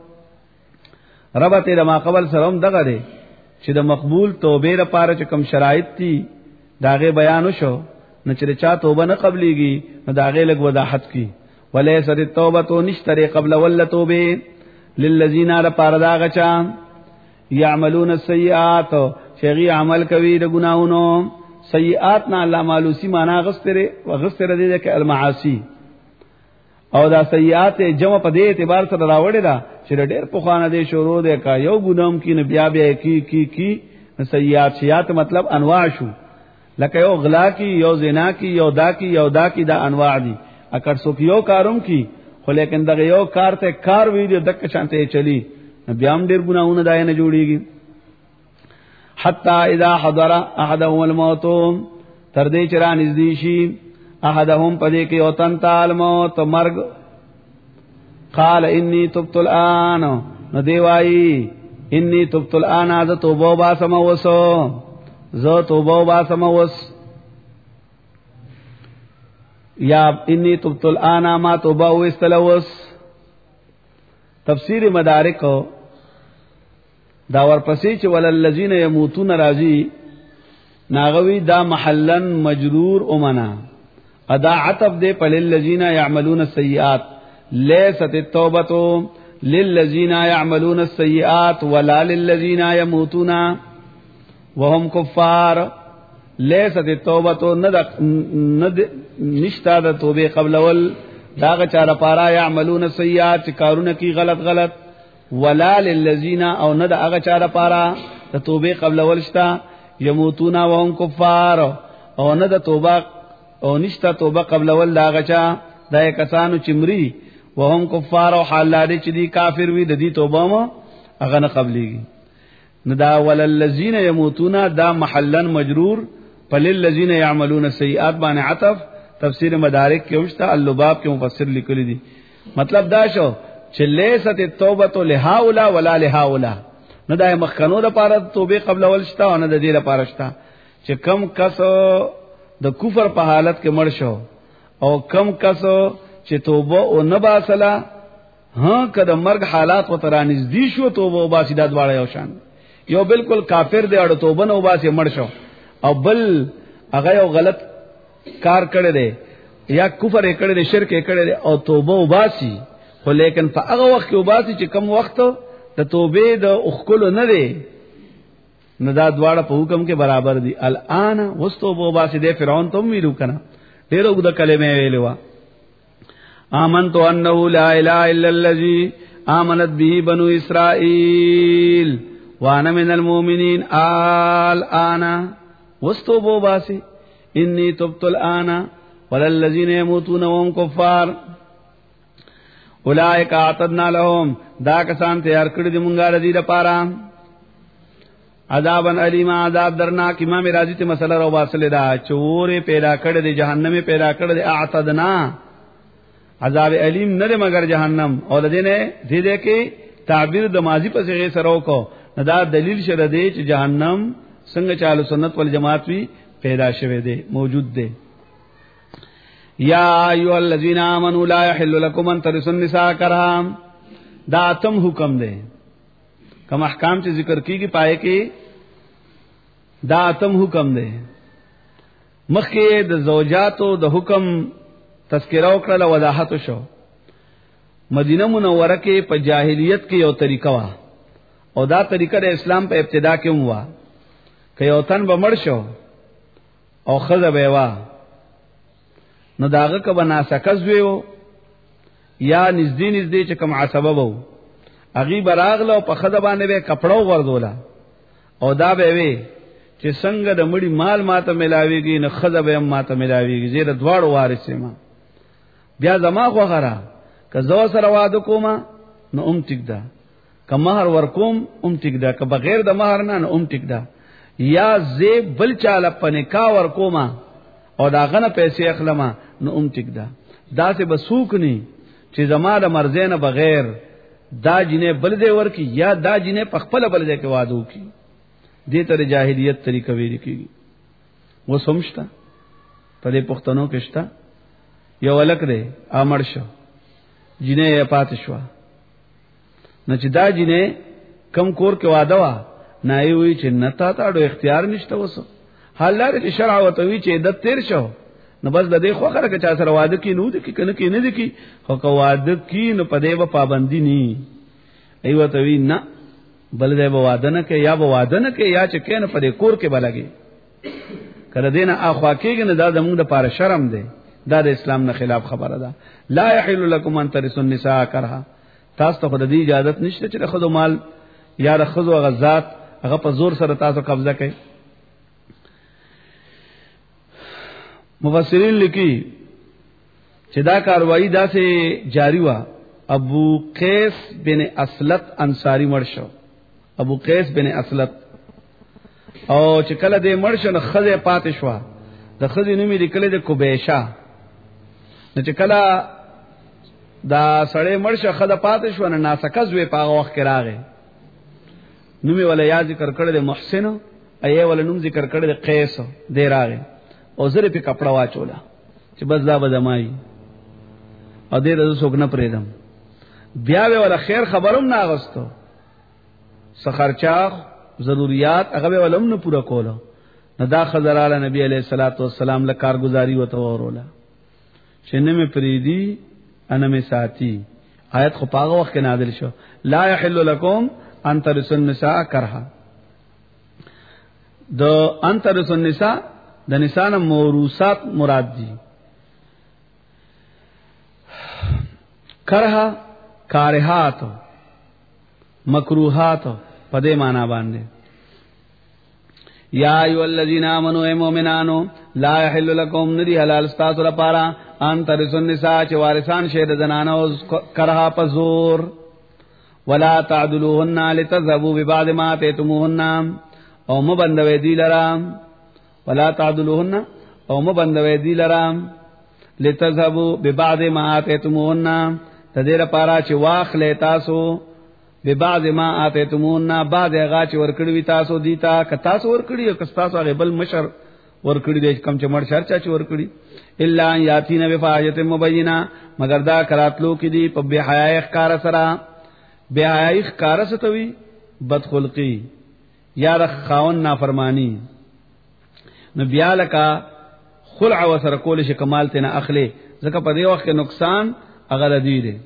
ربته د ما قبل سره دغه دی چې د مقبول توبې لپاره چې کوم شرایط دي داغه بیان شو نو چې چا توبه نه قبليږي نو داغه لګ وضاحت کی ولیست التوبه نشتری قبل ول توبه للذین لپاره داغه چا یعملون السیئات شری عمل کوي د ګناونو سیئات نه الله مالوسی معنا غستره وغستره دې کې المعاصی او دا سیئات جمع په دې اعتبار سره راوړی دا چې ډېر په خوانه دې شروع دې کا یو ګنام کې نه بیا بیا کی سیئات مطلب انواع شو لکه یو غلا کی یو زنا کی یو دا کی دا انواع دي اکر څوک یو کاروم کی خو لیکن دغه یو کار ته کار ویډیو دک شانته چلی بیا هم ډېر ګناونه دای نه جوړیږي حتی اذا حضر احدهم الموت تر دې چر نږدې شي احدهم پدې کې او تن تعال موت مرګ قال انی تبت الان نو دی وای انی تبت الان از توبه با سموسو زو توبه با سموس یا انی تبت الان ما توبه واستلوس تفسیر مدارک دا ورپسې چې وللذین یموتون راضی ناغوی دا محلن مجرور امنا ادا عطف دے پل للذین یعملون السیئات لیست التوبة للذین یعملون السیئات ولا للذین یموتون وهم کفار لیست التوبة نشتا دا توبه قبل ول داغ چار پارا یعملون السیئات کارون کی غلط ولا للذین او ند اغه چاره پارا ته توبه قبل ولشتا یموتون وهم کفار او ند توبه او نشتا توبه قبل ول لاغه چا دای کسانو چمری وهم کفار او حال لري چې دی کافر وي د دې توبه ما اغه نه قبليږي ندا وللذین یموتون دا محلن مجرور فللذین یعملون السیئات باندې عطف تفسیر مدارک کې وشتا اللباب کې مفسر لیکلی دي مطلب دا شو چې لیست التوبه لهؤلاء ولا لهؤلاء نه دا مخکنو د پاره توبه قبل ول شتا او نه د دې لپاره شتا چې کم کس د کفر په حالت کې مړ شو او کم کس چې توبه او نه باسلا ها کله مرګ حالات و ترانځ دي شو توبه او باسي د دواړه یو شان یو بالکل کافر دی او توبه نه وباسي مړ شو او بل هغه یو غلط کار کړی دی یا کفر یې کړی دی شرک یې کړی دی او توبه وباسي خو لیکن په هغه وخت کې وباسي چې کم وخت د توبې د اخکل نه دی نه دا دواړه په حکم کې برابر دي الان وستو وباسي د فرعون ته ویلو کنه ډیرو د کلمې ویلو آمنت انه لا اله الا الذي آمنت به بنو اسرائيل وانا من المؤمنين الان وستو وباسي انی تبت الان وللذین یموتون وهم کفار اولئک اعتدنا لهم دا کسان تیار کړی دی مونږه رضی لپاره عذابن الیما عذاب درناک امام رازی ته مسله رو باسل دا چورې پیدا کړی دی جهنم پیدا کړی دی اعتدنا عذاب الیم نه مگر جهنم او لدینه دې کې تعبیر د ماضی په صيغه سره وکړو دا دلیل شره دی چې جهنم څنګه چالو سنت والجماعت وی پیدا شوه دی موجود دی یا ایها الذین آمنوا لا یحل لكم ان ترثوا النساء کرها، دا اتم حکم دے. کوم احکام چې ذکر کیږي پائے کې دا اتم حکم دے. مخکې د زوجاتو د حکم تذکرہ وکړه، وضاحت شو. مدینه منوره کې په جاهلیت کې یو طریقه وا، او دا طریقه د اسلام په ابتدا کې هم وا. که یو تن به مړ شو او خزه به وا، نو داغه که بناسکز ویو یا نږدې نږدې چې کوم عصبه وو، اغي براغله او په خزه باندې به کپړو ورزولا، او دا به وی چې څنګه د مړي مال ماته ملاويږي نه خزه به ماته ملاويږي، زه د دواړو وارث یم. بیا زما خو غره که زو سره واده کوم نو ټیک ده، که مہر ورکوم ټیک ده، که بغیر د مہر نه ټیک ده. یا زه بل چاله پنکا ورکوم او دا غنه پیسې اخلمه نو ټیک ده. دا څه بسوک ني چې زما د مرزه نه بغیر دا جنې بل دې ورکی یا دا جنې په خپل بل دې کې واده وکي. دې تر جاهلیت طریقه ویل کیږي. و سمشتا په دې پښتنو کې شتا یو ولک دې امر شو، جنې پات شو، نو چې دا جنې کم کور کې واده وا نه وي چې نتا تاړو اختیار نشته وسو حال لري چې شرع وتوي چې عدت تیر شو نو بس د دې خو خره کې چا سره واده کې نو دي کې کنه کې نه دي کې خو کو واده کې نو پدې و پابندي ني ایو ته وی نه بل دې و واده نه کې یا و واده نه کې یا چې کین پدې کور کې بلګي کړه دینه اخوا کېږي نه دا زموږ د پاره شرم دی، دا د اسلام نه خلاف خبره ده. لا يحل لكم ان ترثوا النساء کرها، تاسو ته د دې اجازه نشته چې خود مال یا د خود غزات هغه په زور سره تاسو قبضه کړئ. مفسرین لیکي چې دا کاروایی دا سه جاری وا. ابو قیس بن اسلط انصاری مړ شو، ابو قیس بن اسلط، او چې کله دې مړ شو نو خزه پاتې شو، د خزه نوم یې لیکل د کوبیشا. نو چې کله دا سړی مړ شو خزه پاتې شو نه ناسکز وې په وخت کې راغی، نوم یې ولا یا ذکر کړل د محسن، ایه ولا نوم ذکر کړل د قیس دې راغی، او زره په کپڑا واچولا چې بس دا بدمای او دې د څوک نه پریدم. بیا به ولا خیر خبروم نه اغستو، سخرچا ضرورت هغه ولوم نه پورا کوله. نو دا خضراله نبی علیہ الصلوۃ والسلام له کارگزاری وته وروله چې نه مې پریدي انا مې ساتي. آیت خو پاغه وخت کې نازل شو، لا يحل لكم ان ترثوا النساء کرها. د ان ترثوا النساء د نساء موروثات مراد دي. کرها کارهات مکروهات په دې معنا باندې. یا ایو الذین آمنوا ای مومنانو لا یحل لكم ندی حلال استاسو لپاره ان ترثوا النساء چې وارثان شه د زنانو کرها په زور، ولا تعدلوهن لتذهبوا ببعض ما اتيتموهن، او مبندوي دی لرام، ولا تعدلوهن او مبندوي دی لرام لتذهبوا ببعض ما اتيتموهن، تدیر پارا چې واخلې تاسو ببعض ما اتيتموهن بعض هغه چې ورکړی تاسو دیتا ک تاسو ورکړی او ک تاسو هغه بل مشر ورکړی د کم چې مړ شرچا چې ورکړی الا یاتین بفاحشه مبینه، مگر دا کراتلو کې دی په بے حیاي ښکار سره. بے حیاي ښکار ستوي بدخلقی یا د خاون نافرمانی. نو بیا لکا خلع وسر کول شي کمال تینا اخلي، ځکه په دې وخت کې نقصان هغه دی دی.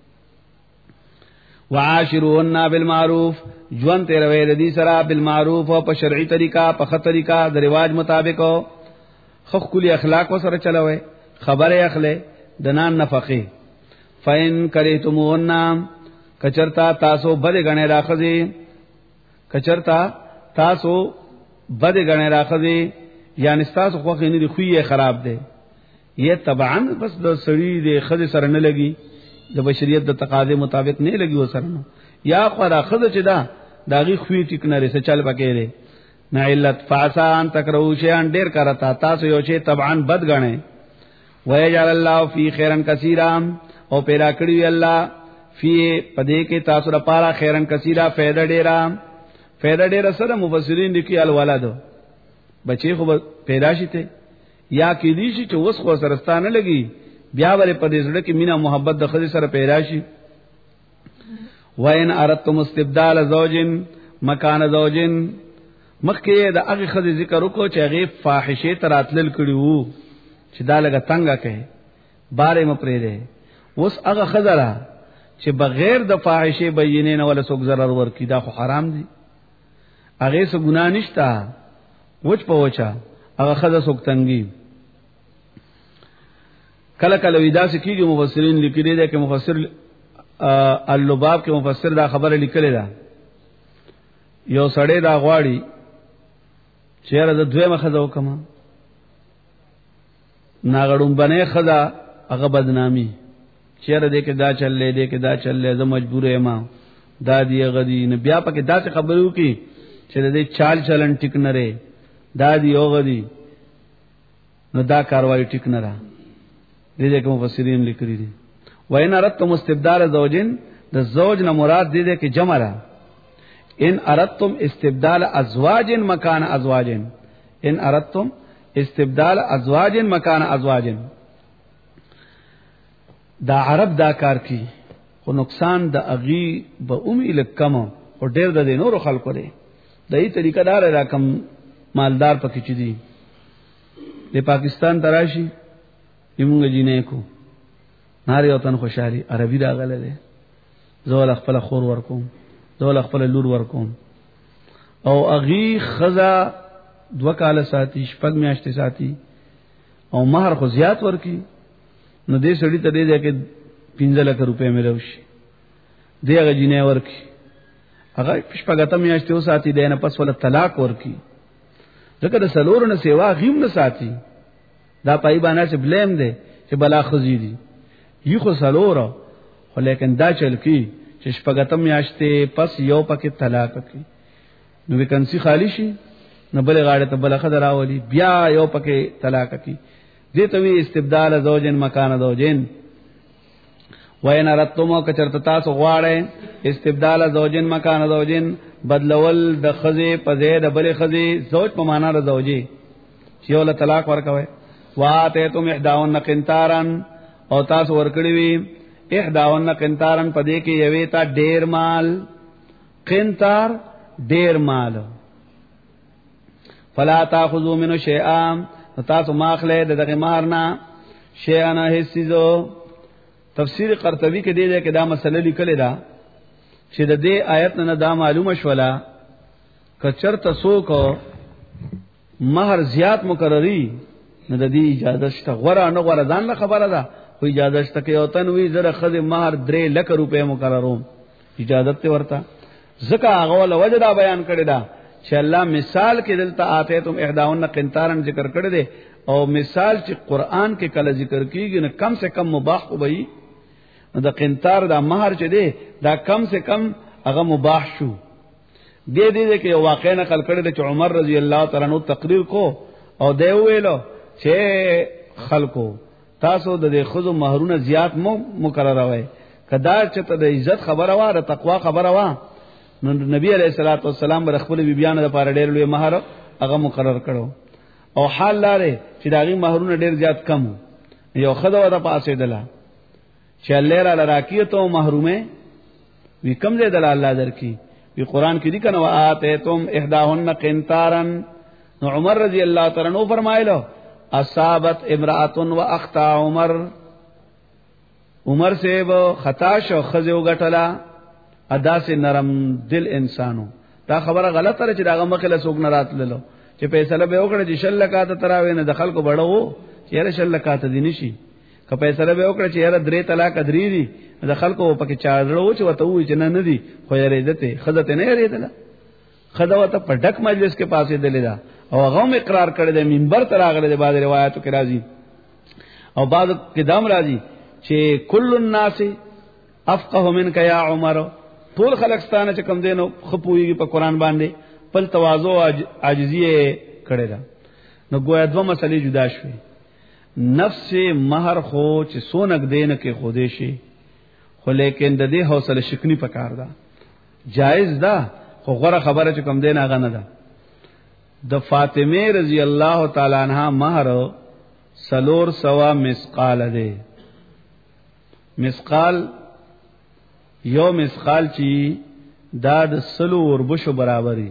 وعاشروهن بالمعروف، ژوند تیروي د دې سره بالمعروف او په شرعي طریقہ په خط طریقہ د رواج مطابق او خو کلی اخلاق وسره چلوي، خبره اخلي د نان نفقه. فین کریتموهن، کچرتا تاسو بد غنه راخذي، کچرتا تاسو بد غنه راخذي یعنی تاسو خو غنی دی خوې خراب دی، یہ طبعا بس د سړی د خځه سره نه لګي، د بشریت د تقاضې مطابق نه لګي وسره، یا خو را خځه چې دا داغي خوې ټیک نه لري چل پکې لري نه علت فاسان تکرو شیان ډیر کرتا تاسو یو شی طبعا بد غنه. ويجعل الله فی خیرن کثیرا، او پیدا کړی الله فی پدې کې تاسو لپاره خیرن کثیرا فائدہ ډیرا. فائدہ ډیرا سره مفسرین لیکي الولد بچي خو پیدا شته یا کې دي چې اوس خو سرستانه لګي بیا ولې په دې سره کې مینا محبت د خدای سره پیدا شي. وَإِنْ أَرَدْتُمُ اسْتِبْدَالَ زَوْجٍ مَكَانَ زَوْجٍ مخکې د هغه خدای ذکر وکړو چې هغه فاحشه تراتل کړي وو چې دا لګه څنګه کوي بارې مپرې ده. اوس هغه خزره چې بغیر د فاحشه بینې نه ولا څوک zarar ورکی دا خو حرام دي. هغه څه ګناه نشته وچ په وچا هغه خزه څوک تنګي. کله کله ودا سکیږي مفسرین لیکلي دي چې مفسر اللباب کې مفسر دا خبره لیکلې ده یو سړی دا غواړي چیرې د دویمه خزه وکما ناغړم بنه خزه هغه بدنامي چیرې دې کې دا چلې دې کې دا چلې زه مجبور یم دا دی غدي نه بیا پکې دا څه خبرو کې چې دې چال چلن ټیک نه رې دا دی او غدي نو دا کاروایی ټیک نه را دې کې مفسرین لیکلي دي. وَإِنْ أَرَدْتُمُ اسْتِبْدَالَ زَوْجٍ د زوج نه مراد دې کې جمع را. ان اردتم استبدال ازواج مکان ازواج ان اردتم استبدال ازواج مکان ازواج دا عرب دا کار کی خو نقصان د اغي به اومي لکم او ډېر د نورو خلکو دی دای طریقه دار راکم مالدار پکې چي دي د پاکستان تراشي یمږه جینې کو ناری وطن خوشحالي عربي راغله ده زول خپل خور ورکوم زول خپل لور ورکوم او اغي خزا 2 کال ساتي شپږ میاشتې ساتي او مہر خو زیات ورکی نو دې سړی ته دې کې 15 لک روپے ملوشي دې هغه جنې ورکی هغه شپږه میاشتې و ساتي دې نه پس ول طلاق ورکی ځکه د سلور نه سیوا غیم نه ساتي دا پای باندې چې بلیم دی چې بلا خزي دي یو خو سلور خو لیکن دا چل کی چې شپږه میاشتې پس یو پکې طلاق کی نو وکنسی خالی شي نو بل غاړه ته بل خدای راولي بیا یو پکې طلاق کی دې ته وی استبدال زوجین مکان زوجین. وین رتم کچرت تاسو غواړئ استبدال زوجین مکان زوجین بدلول د خزه په ځای د بل خزه زوج په معنا د زوجي چې ول طلاق ورکوي. واته تم احداون قنطارن او تاسو ورکړی وی احداون قنطارن پدې کې یوي تا ډیر مال قنطار ډیر مال فلا تاخذوا منه شيئا تاسو ماخله دغه مارنا شیئا نه هیڅ. تفسیر قرطبی کې دی چې دا مسله لیکلې ده چې د دې آیت نه دا معلومه شولا کچر تاسو کو مہر زیات مقرری نه د دې اجازه شته غره نه غره ځان له خبره ده خو اجازه شته کې او تنوي زره خذ مہر 3 لک روپے مقرروم اجازه ته ورته زکه هغه ول وجدا بیان کړی دا چې الله مثال کې دلته آتے تم احداون قنطارن ذکر کړی دی او مثال چې قران کې کله ذکر کیږي نه کم سے کم مباح وبئی دا قنطار دا مہر چې دی دا کم سے کم هغه مباح شو. دې دې کې واقع نقل کړی دی چې عمر رضی الله تعالی عنہ تقریر کو او دی ویلو چې خلکو تاسو د خذو مہرونه زیات مقرره وای کدا چې ته د عزت خبره وا د تقوا خبره وا نو نبی علیہ الصلوۃ والسلام بر خپل بیان د پاره ډېر لوی مہر هغه مقرر کړو او حال لاره چې داغي مہرونه ډېر زیات کم یو خدای ودا پاسې دلا چې الله را لراکیته محرومه وی کم دې دل الله درکې وی قران کې دي کنه واتیتم احداهن قنطارن. نو عمر رضی الله تعالی عنہ فرمایلو اصابت امراه واخطا عمر سے وہ خطا شو خزو غټلا ادا سے نرم دل انسانو دا خبره غلطه چې دا مخله سوق نه راتللو چې فیصله به وکړي چې شل لکات تراوي نه دخل کو بڑو چې یاره شل لکات دي نشي که فیصله به وکړي چې یاره 3 طلاق درې دي دخل کو پکې چاړو چې وته وي چې نه دي خو یاره دته خدته نه یاره دله خدوته په ډک مجلس کې پاسې دلیدا او هغه اقرار کړی د منبر تر اغله د بعض روایتو کې راځي او بعض کې دام راځي چې کل الناس افقه منک یا عمر ټول خلک ستانه چې کم دینو خپويږي په قران باندې پل تواضع او عاجزی کړی دا نو ګویا دوه مسلې جدا شوي. نفس مہر خو چې سونک دین کې خوده شي خو لیکن د دې حوصله شکنی پکار ده جائز ده خو غره خبره چې کم دین هغه نه ده. د فاطمه رضی الله تعالی عنها مہر سلور سوا مسقال ده. مسقال یو مسقال چی دا د سلو وربشو برابری،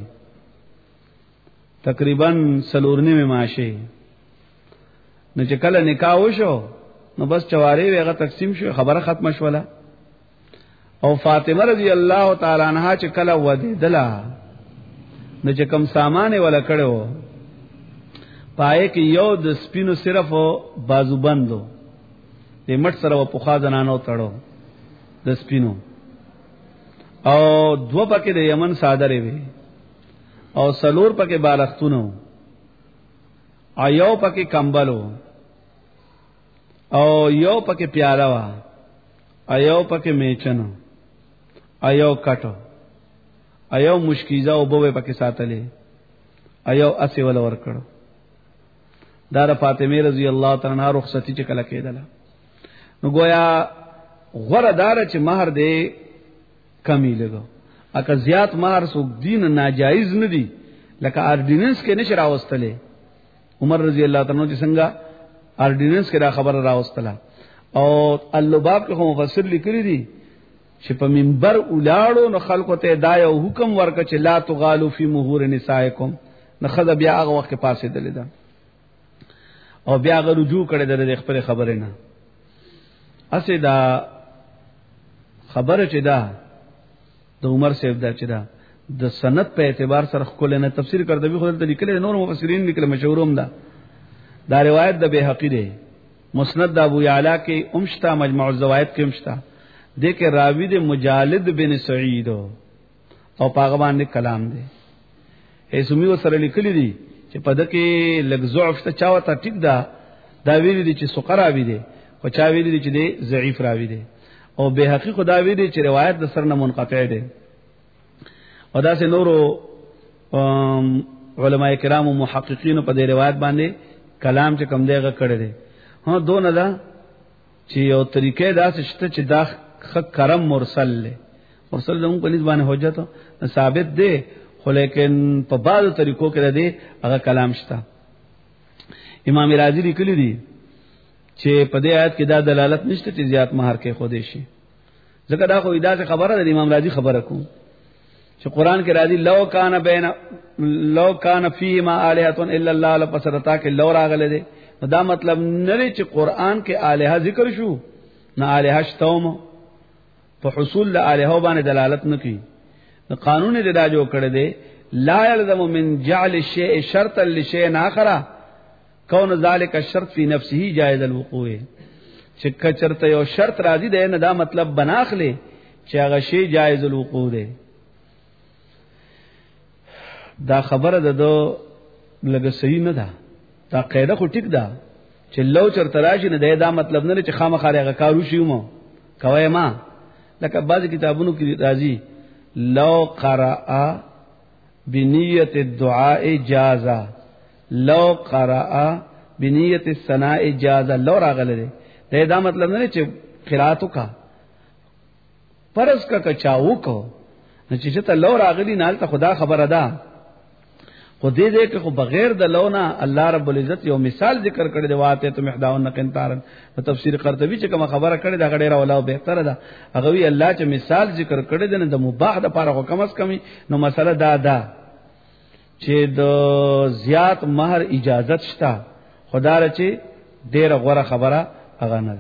تقریبا سلورنی میں ماشه. نو چې کله نکاح وشو نو بس چواری ویغه تقسیم شو، خبره ختم شوله. او فاطمه رضی الله تعالی عنها چې کله ودی دلا نو چې کم سامان ولا کړو پای کې یو د سپینو صرف بازو بندو د مټ سره په خازنانو تړو د سپینو، او دو پکې د یمن صادره وي، او سلور پکې بالښتونو، ایو پکې کمبلو، او یو پکې پیاله وا، ایو پکې میچنو، ایو کټو، ایو مشکیزه او بوې پکې ساتلې، ایو اسی ول ور کړو. دا د فاطمه رضی الله تعالی عنها رخصتی چې کله کېدله نو گویا غره دار چې مہر دې کمی لګو، اګه زیات مہر سو دین ناجایز نه دی، لکه آرډیننس کې نشه راوستلې. عمر رضی الله تعالی عنہ چې څنګه آرډیننس کې دا خبر راوستله، او اللباب کې هم مفسر لیکلي دي چې په منبر ولاړو نو خلکو ته دا یو حکم ورکړ چې لا تغالو فی مهور نسائکم، نو خدای بیا هغه وخت پاسې دلې ده او بیا هغه رجوع کړي د خپل خبره نه. اسه دا خبره چې دا د عمر صاحب دا چې دا د سند په اعتبار سره خپل نه تفسیر کړدوی خو ته لیکل نور مفسرین لیکل مشهوروم دا روایت د بیهقی دی، مسند د ابو یعلا کې امشتا، مجمع الزوائد کې امشتا، د کې راوی د مجالد بن سعید او پاغه باندې کلام دی. ایسومی وسره لیکلی دی چې په دکې لږ ضعف ته چاوته ټیک دا ویل دي چې سقرا راوی دی، او چا ویل دي چې دی ضعیف راوی دی، او بیهقی خدا ویل دي چې روایت د سر نه منقطع دی. او دا سه نورو علماء کرام او محققین په دې روایت باندې کلام چې کم دیغه کړی دی. ها دون دا چې یو طریقې دا شته چې دا کرم مرسل له مرسل زموږ په نسبت باندې حجت ثابت دی، خو لیکن په بعضو طریقو کې دی هغه کلام شته. امام رازی لیکلی دی چې په دې آیت کې دا دلالت نشته چې زیات مہر کې خو دې شي، ځکه دا خو ادا خبره ده. امام رازی خبره کوم چې قران کې راځي لو کان فیهما الہۃ الا الله لفسدتا کې لو راغله دي، دا مطلب نه چې قران کې الہ ذکر شو نه الہ شتوم په حصول له الہ باندې دلالت نه کوي. قانون دې دا جو کړی دی لا يلزم من جعل الشيء شرطا لشيء اخر کون ذلك الشرط في نفسه جائز الوقوع، چې کچرته یو شرط راځي دی نه دا مطلب بناخله چې هغه شی جائز الوقوع دی. دا خبره ده لګ صحیح نه ده، دا قاعده خو ټیک ده چې لو چرته راشي نه دا مطلب نه چې خامخاره هغه کارو شیوم کوي ما، لکه بعض کتابونو کې راځي لو قرأ بنیت الدعاء جازا، لو قرأ بنیت الثناء جازا، لو راغله ده دا مطلب نه چې قراتو کا فرض کا کچاو کو نه چې ته لو راغلی نه ته خدا خبره ده. خو دې کې خو بغیر د لونا الله رب العزت یو مثال ذکر کړی دی، واته ته محداون قنطارن په تفسیر قرطبی چې کوم خبره کړی دا غډیره ولا بهتره ده. هغه وی الله چې مثال ذکر کړی دی نه د مباح د پاره کم از کمی نو مسله دا ده چې د زیات مہر اجازت شته، خدا رچې ډیره غوړه خبره هغه نه ده.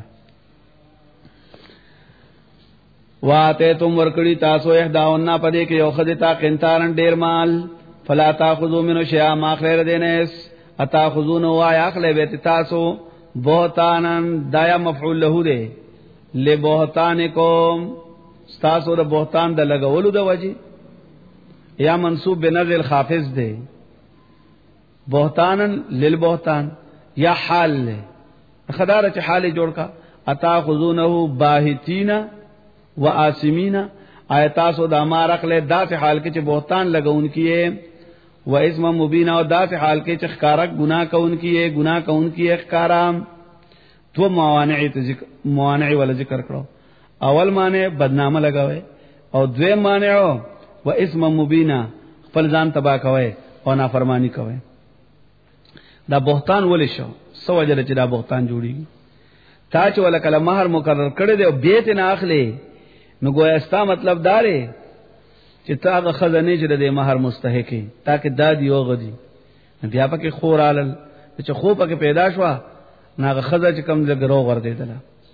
واته تم ورکړی تاسو احداون پدې کې یو خدای تا قنطارن ډیر مال، فلا تاخذوا منه شيئا ما خير دینس اتاخذون وایا اخله بیت تاسو بہتانن دایا مفعول له ده لبہتانکم تاسو د بہتان د لګولو د وجه یا منصوب بنظر خافض ده بہتانن للبہتان یا حال له خدار چې حال جوړ کا اتاخذونه باهتینا واسمینا آیتاسو د امارق له دات حال کې چې بہتان لګون کیه و اسم مبین او دات حال کې چې ښکارک گناہ کون کیه گناہ کون کیه ښکارام تو موانع ول ذکر کړو. اول معنی بدنامه لگاوي او دویم معنی و اسم مبین خپل ځان تبا کوي او نافرمانی کوي. دا بہتان ول شو سو وجه چې دا بهتان جوړیږي تا چې ولا کله مہر مقرر کړی دی او بیت نه اخلي نو گویا ستا مطلب داري چې تا د خزانه چې د مہر مستحقي تاکه دادی او غدي بیا پکې خورالل چې خو پکې پیدا شو ناغه خزه چې کم لګرو ور دیدل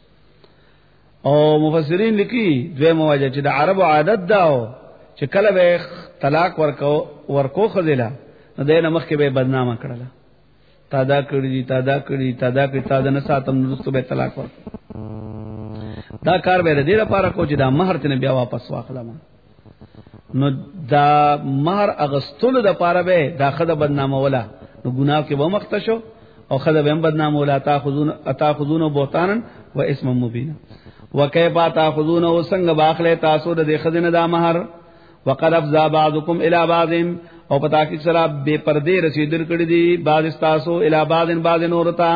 او مفسرین لیکي دوی مواجه چې د عربو عادت داو چې کله به طلاق ورکو خزله نو دینه مخ کې به بدنامه کړله تا دا کړی تا دا نه ساتم نو به طلاق ورکو دا کار به دې لپاره کو چې دا مہر ته بیا واپس واخلم نو دا مہر اغستل د پاره به دا خزه بدنامه ولا نو ګناه کې به مختشو او خذ بهم بدنام ولا تاخذون بهتانا و اسم مبين وكيف تاخذون وسنگ باخله تاسو د خزنه دا مہر وقد افزا بعضكم الى بعض او پتا کی سره بے پردے رسیدل کړي دي بعض تاسو الى بعض نورتا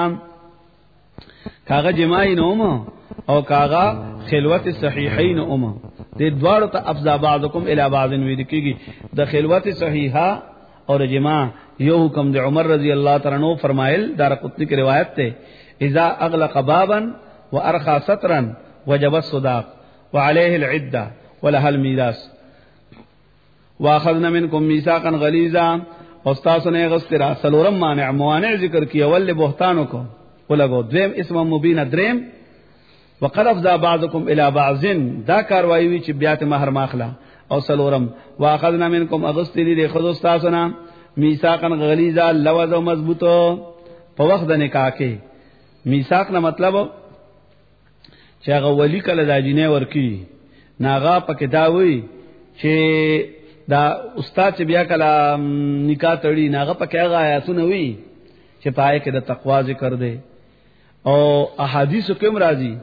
کاغه جماعی نوم او کاغه خلوت صحیحین اوم دې دواړو ته افزا بعضكم الى بعض وې دکېږي د خلوت صحیحه اور جماع یو حکم د عمر رضی اللہ تعالی عنہ فرمایل دارقطنی کی روایت تے اذا اغلق بابا وارخى سطرا وجب الصداق وعليه العده ولها الميراث واخذنا منكم ميثاقا غليظا استاذ نے غسترا سلورم موانع ذکر کیا ول بہتانوں کو ولگو دویم اسم مبین دریم وقد افزا بعضكم الى بعض دا کاروایی وی چې بیات مہر ماخلا او سلورم واخذنا منكم اغستری دے خذ استاذنا میثاقا غلیظا لوز او مضبوطو په وخت د نکاح کې میثاق نه مطلب چې هغه ولی کله د جنې ورکی ناغا پکې دا وی چې دا استاد چې بیا کله نکاح تړي ناغه پکې هغه آیاتونه وی چې پای کې د تقوا ذکر دی او احادیث کوم راځي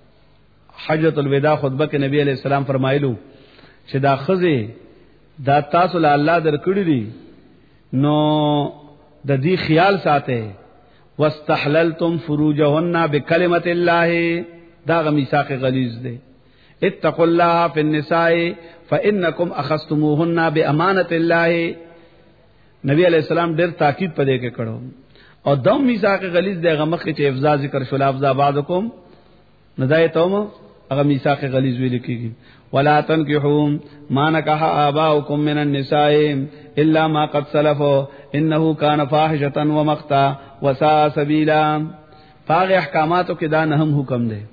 حجۃ الوداع خطبه کې نبی علیہ السلام فرمایلو چې دا خزه دا تاسو له الله درکړي دي نو د دې خیال ساته واستحللتم فروجهن بکلمت الله دا میثاق غلیظ دی اتقوا الله فی النساء فانکم اخذتموهن بامانه الله نبی علیہ السلام ډیر تاکید پدې کې کړو او دوم میثاق غلیظ دی غمخ چې افزا ذکر شول افزا بعضکم ندایتوم هغه میثاق غلیظ ویل کېږي ولا تنكحوا ما نكح آباؤكم من النساء الا ما قد سلف انه كان فاحشة ومقتا وساء سبيلا فاغ احکاماتو کې دا نه هم حکم دی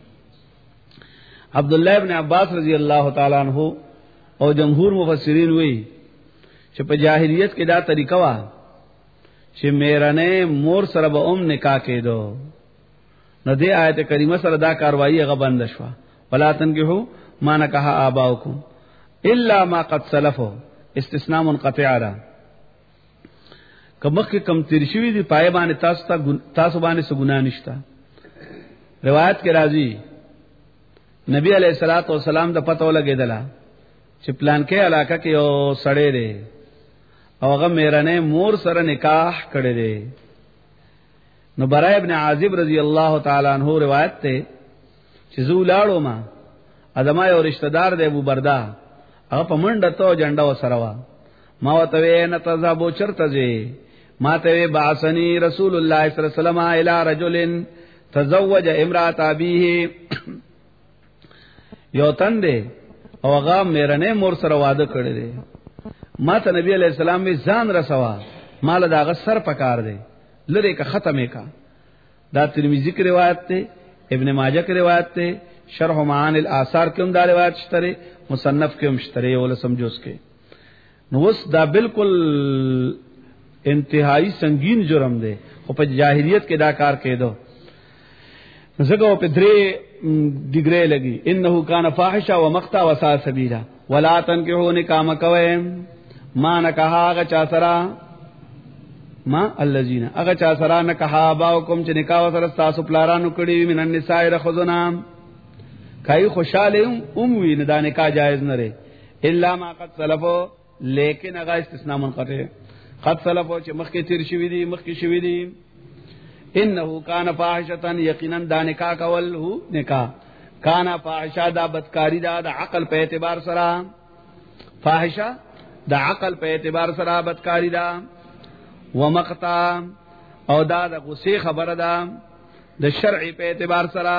عبد الله ابن عباس رضی اللہ تعالی عنہ او جمهور مفسرین وی چې په جاهلیت کې دا طریقہ وا چې میرانه مور سره به نکاح کېدو نو دې آیت کریمه سره دا کاروایی هغه بند شو ولا تنكحوا ما نکح آباؤکم الا ما قد سلفو استثناء منقطع را کمخ کم ترشوی دی پای باندې تاسو باندې څه ګناه نشتا روایت کې راځي نبی علیہ الصلوۃ والسلام د پته ولګیدلا چې پلان کې علاقه کې یو سړی دی او هغه میرانه مور سره نکاح کړی دی نو برای ابن عازب رضی اللہ تعالی عنہ روایت ته چې زو لاړو ما ادمه یو رشتہ دار دی ابو بردا هغه په منډه ته جنډا وسره وا ما وته نه تذابو چرته زی ما ته بعثنی رسول الله صلی الله علیه وسلم الی رجل تزوج امراه ابيه یو تند او هغه میرنه مور سره واده کړی دی ما ته نبی علیہ السلام می ځان رسوا مال داغه سر پکار دی لری کا ختمه کا دا ترمذی کی روایت ته ابن ماجه کی روایت ته شرح معانی الاثار کې هم دا روایت شته مصنف کې هم شته ول سمجھوس کې نو وس دا بالکل انتہائی سنگین جرم دی او په جاہلیت کې دا کار کېدو زګو په درې ډیګری لګي انه کان فاحشه ومقتا وساء سبیلا ولا تنكحوا نکاح کوي ما نکاح هغه چا سره ما الذين هغه چا سره نکاح باوکم چې نکاح سره تاسو پلارانو کړی من النساء رخذنا کای خوشاله وی نه دا نکاح جایز نه لري الا ما قد سلفو لیکن هغه استثناء منقطع قد سلفو چې مخکې تیر شوی دی مخکې شوی دی انه کان فاحشة یقینا دا نکاح کول هو نکاح کان فاحشہ دا بدکاری دا عقل په اعتبار سره فاحشہ دا عقل په اعتبار سره بدکاری دا ومقتا او دا د غصه خبره ده د شرع په اعتبار سره.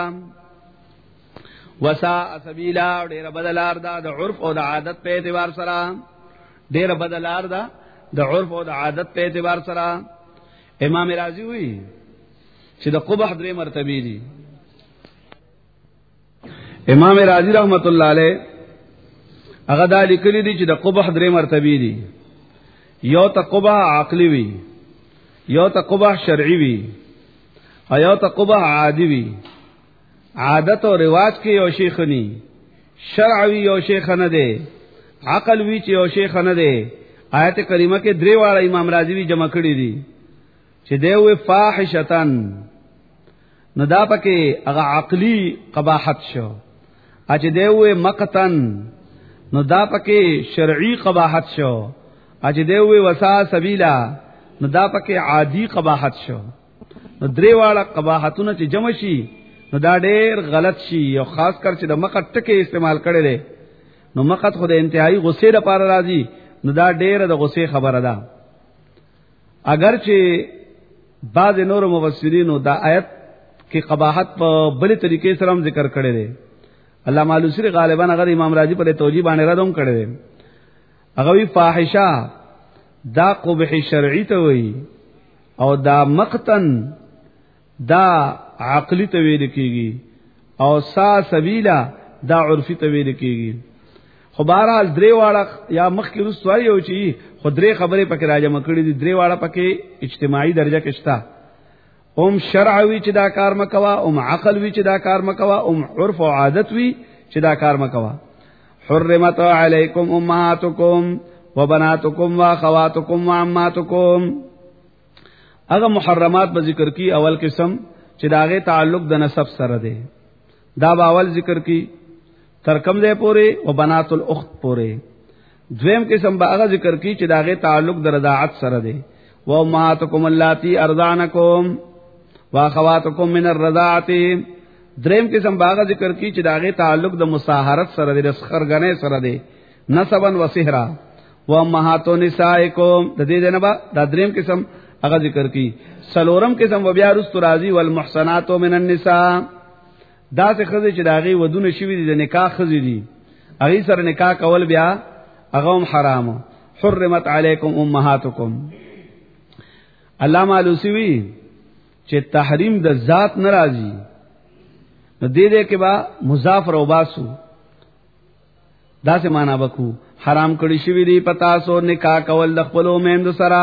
وساء سبیلا ډیر بدلار ده د عرف او د عادت په اعتبار سره، ډیر بدلار ده د عرف او د عادت په اعتبار سره. امام رازی وی چې د قبح درې مرتبه دي. امام رازی رحمت الله علیه هغه دا لیکلی دي چې د قبح درې مرتبه دي. یو ته قبح عقلی وی، یو ته قبح شرعی وی، او یو ته قبح عادی وی. عادت او رواج کې یو شیخ ني، شرع وی یو شیخ نه دی، عقل وی چې یو شیخ نه دی. آیت کریمه کې درې واړه امام رازی وی جمع کړی دي چې دی وی فاحشتن، نو دا پکې هغه عقلی قباحت شو. چې دی وی مقتن، نو دا پکې شرعی قباحت شو. چې دی وی وسا سبیلا، نو دا پکې عادی قباحت شو. نو درې واړه قباحتونه چې جمع شي نو دا ډېر غلط شي، او خاص کر چې د مقت ټکي استعمال کړي دي. نو مقت خو د انتهایی غصې لپاره راځي، نو دا ډېر د غصې خبره ده. اگر چې بعض نور مفسرینو دا آیت کې قباحت په بلې طریقې سره هم ذکر کړي دي. علامه علوسی غالبا هغه امام رازی په توجیه باندې ردوم کړي دي. هغه وی فاحشه دا قبح شرعی ته وی، او دا مقتن دا عقلی ته ویل کیږي، او سا سبیلا دا عرفی ته ویل کیږي. خو بهرحال درې واړه یا مخکې رسوای یو چې خو درې خبرې پکې راجمع کړې دي. درې واړه پکې اجتماعي درجه کې شته. شرع وی چې دا کار مکوا، عقل وی چې دا کار مکوا، عرف او عادت وی چې دا کار مکوا. حرمت علیکم امهاتکم وبناتکم واخواتکم وعماتکم. هغه محرمات به ذکر کی. اول قسم چې داغه تعلق د نسب سره دی، دا به اول ذکر کی تر کم دی پوره او بنات الاخت پوره. دویم قسم به هغه ذکر کی چې داغه تعلق د رضاعت سره دی. و امهاتکم اللاتی ارضعنکم واخواتکم من الرضاعت. دریم قسم به هغه ذکر کی چې داغه تعلق د مصاهرت سره دی، د خرګنې سره دی، نسبا و صهرا. و امهات نسائکم د دې نه با دا دریم قسم هغه ذکر کی. سلورم قسم و بیا رست راضی والمحصنات من النساء. دا څه خزه چې داغي ودونه شوی دي د نکاح خزه دي، هغه سره نکاح کول بیا هغه حرام. حرمت علیکم امهاتکم. علامه علوسی وی چې تحریم د ذات ناراضی نو دې دې کې با مضاف او باسو دا څه معنا وکړو. حرام کړی شوی دی پتا سو نکاح کول د خپل میند سره.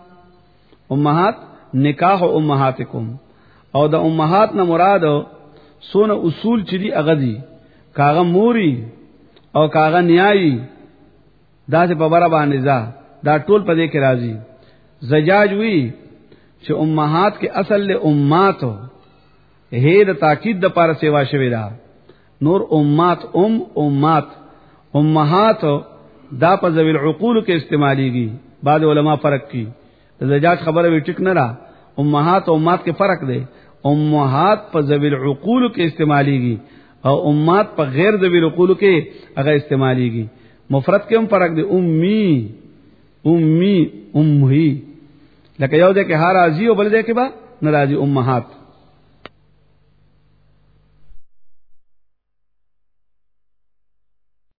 امهات نکاح او امهاتکم، او د امهات نه مراد سونه اصول چې دی هغه دي، کاغه موري او کاغه نیایی، دا څه په بره باندې دا ټول په دې کې راځي. زجاج وی چې امهات کې اصل له اماتو هې د تاکید د پاره سیوا شوی دا. نور امات امات امهات دا په ذوی العقول کې استعماليږي. بعض علما فرق کی زجاج خبره وی ټیک نه را. امهات او امات کې فرق دی. امهات په ذوی العقول کې استعماليږي او امات په غیر ذوی العقول کې هغه استعماليږي. مفرد کې هم فرق دی. امي امي امهي، لکه یو دې کې ها راضی او بل دې کې با ناراضی. امهات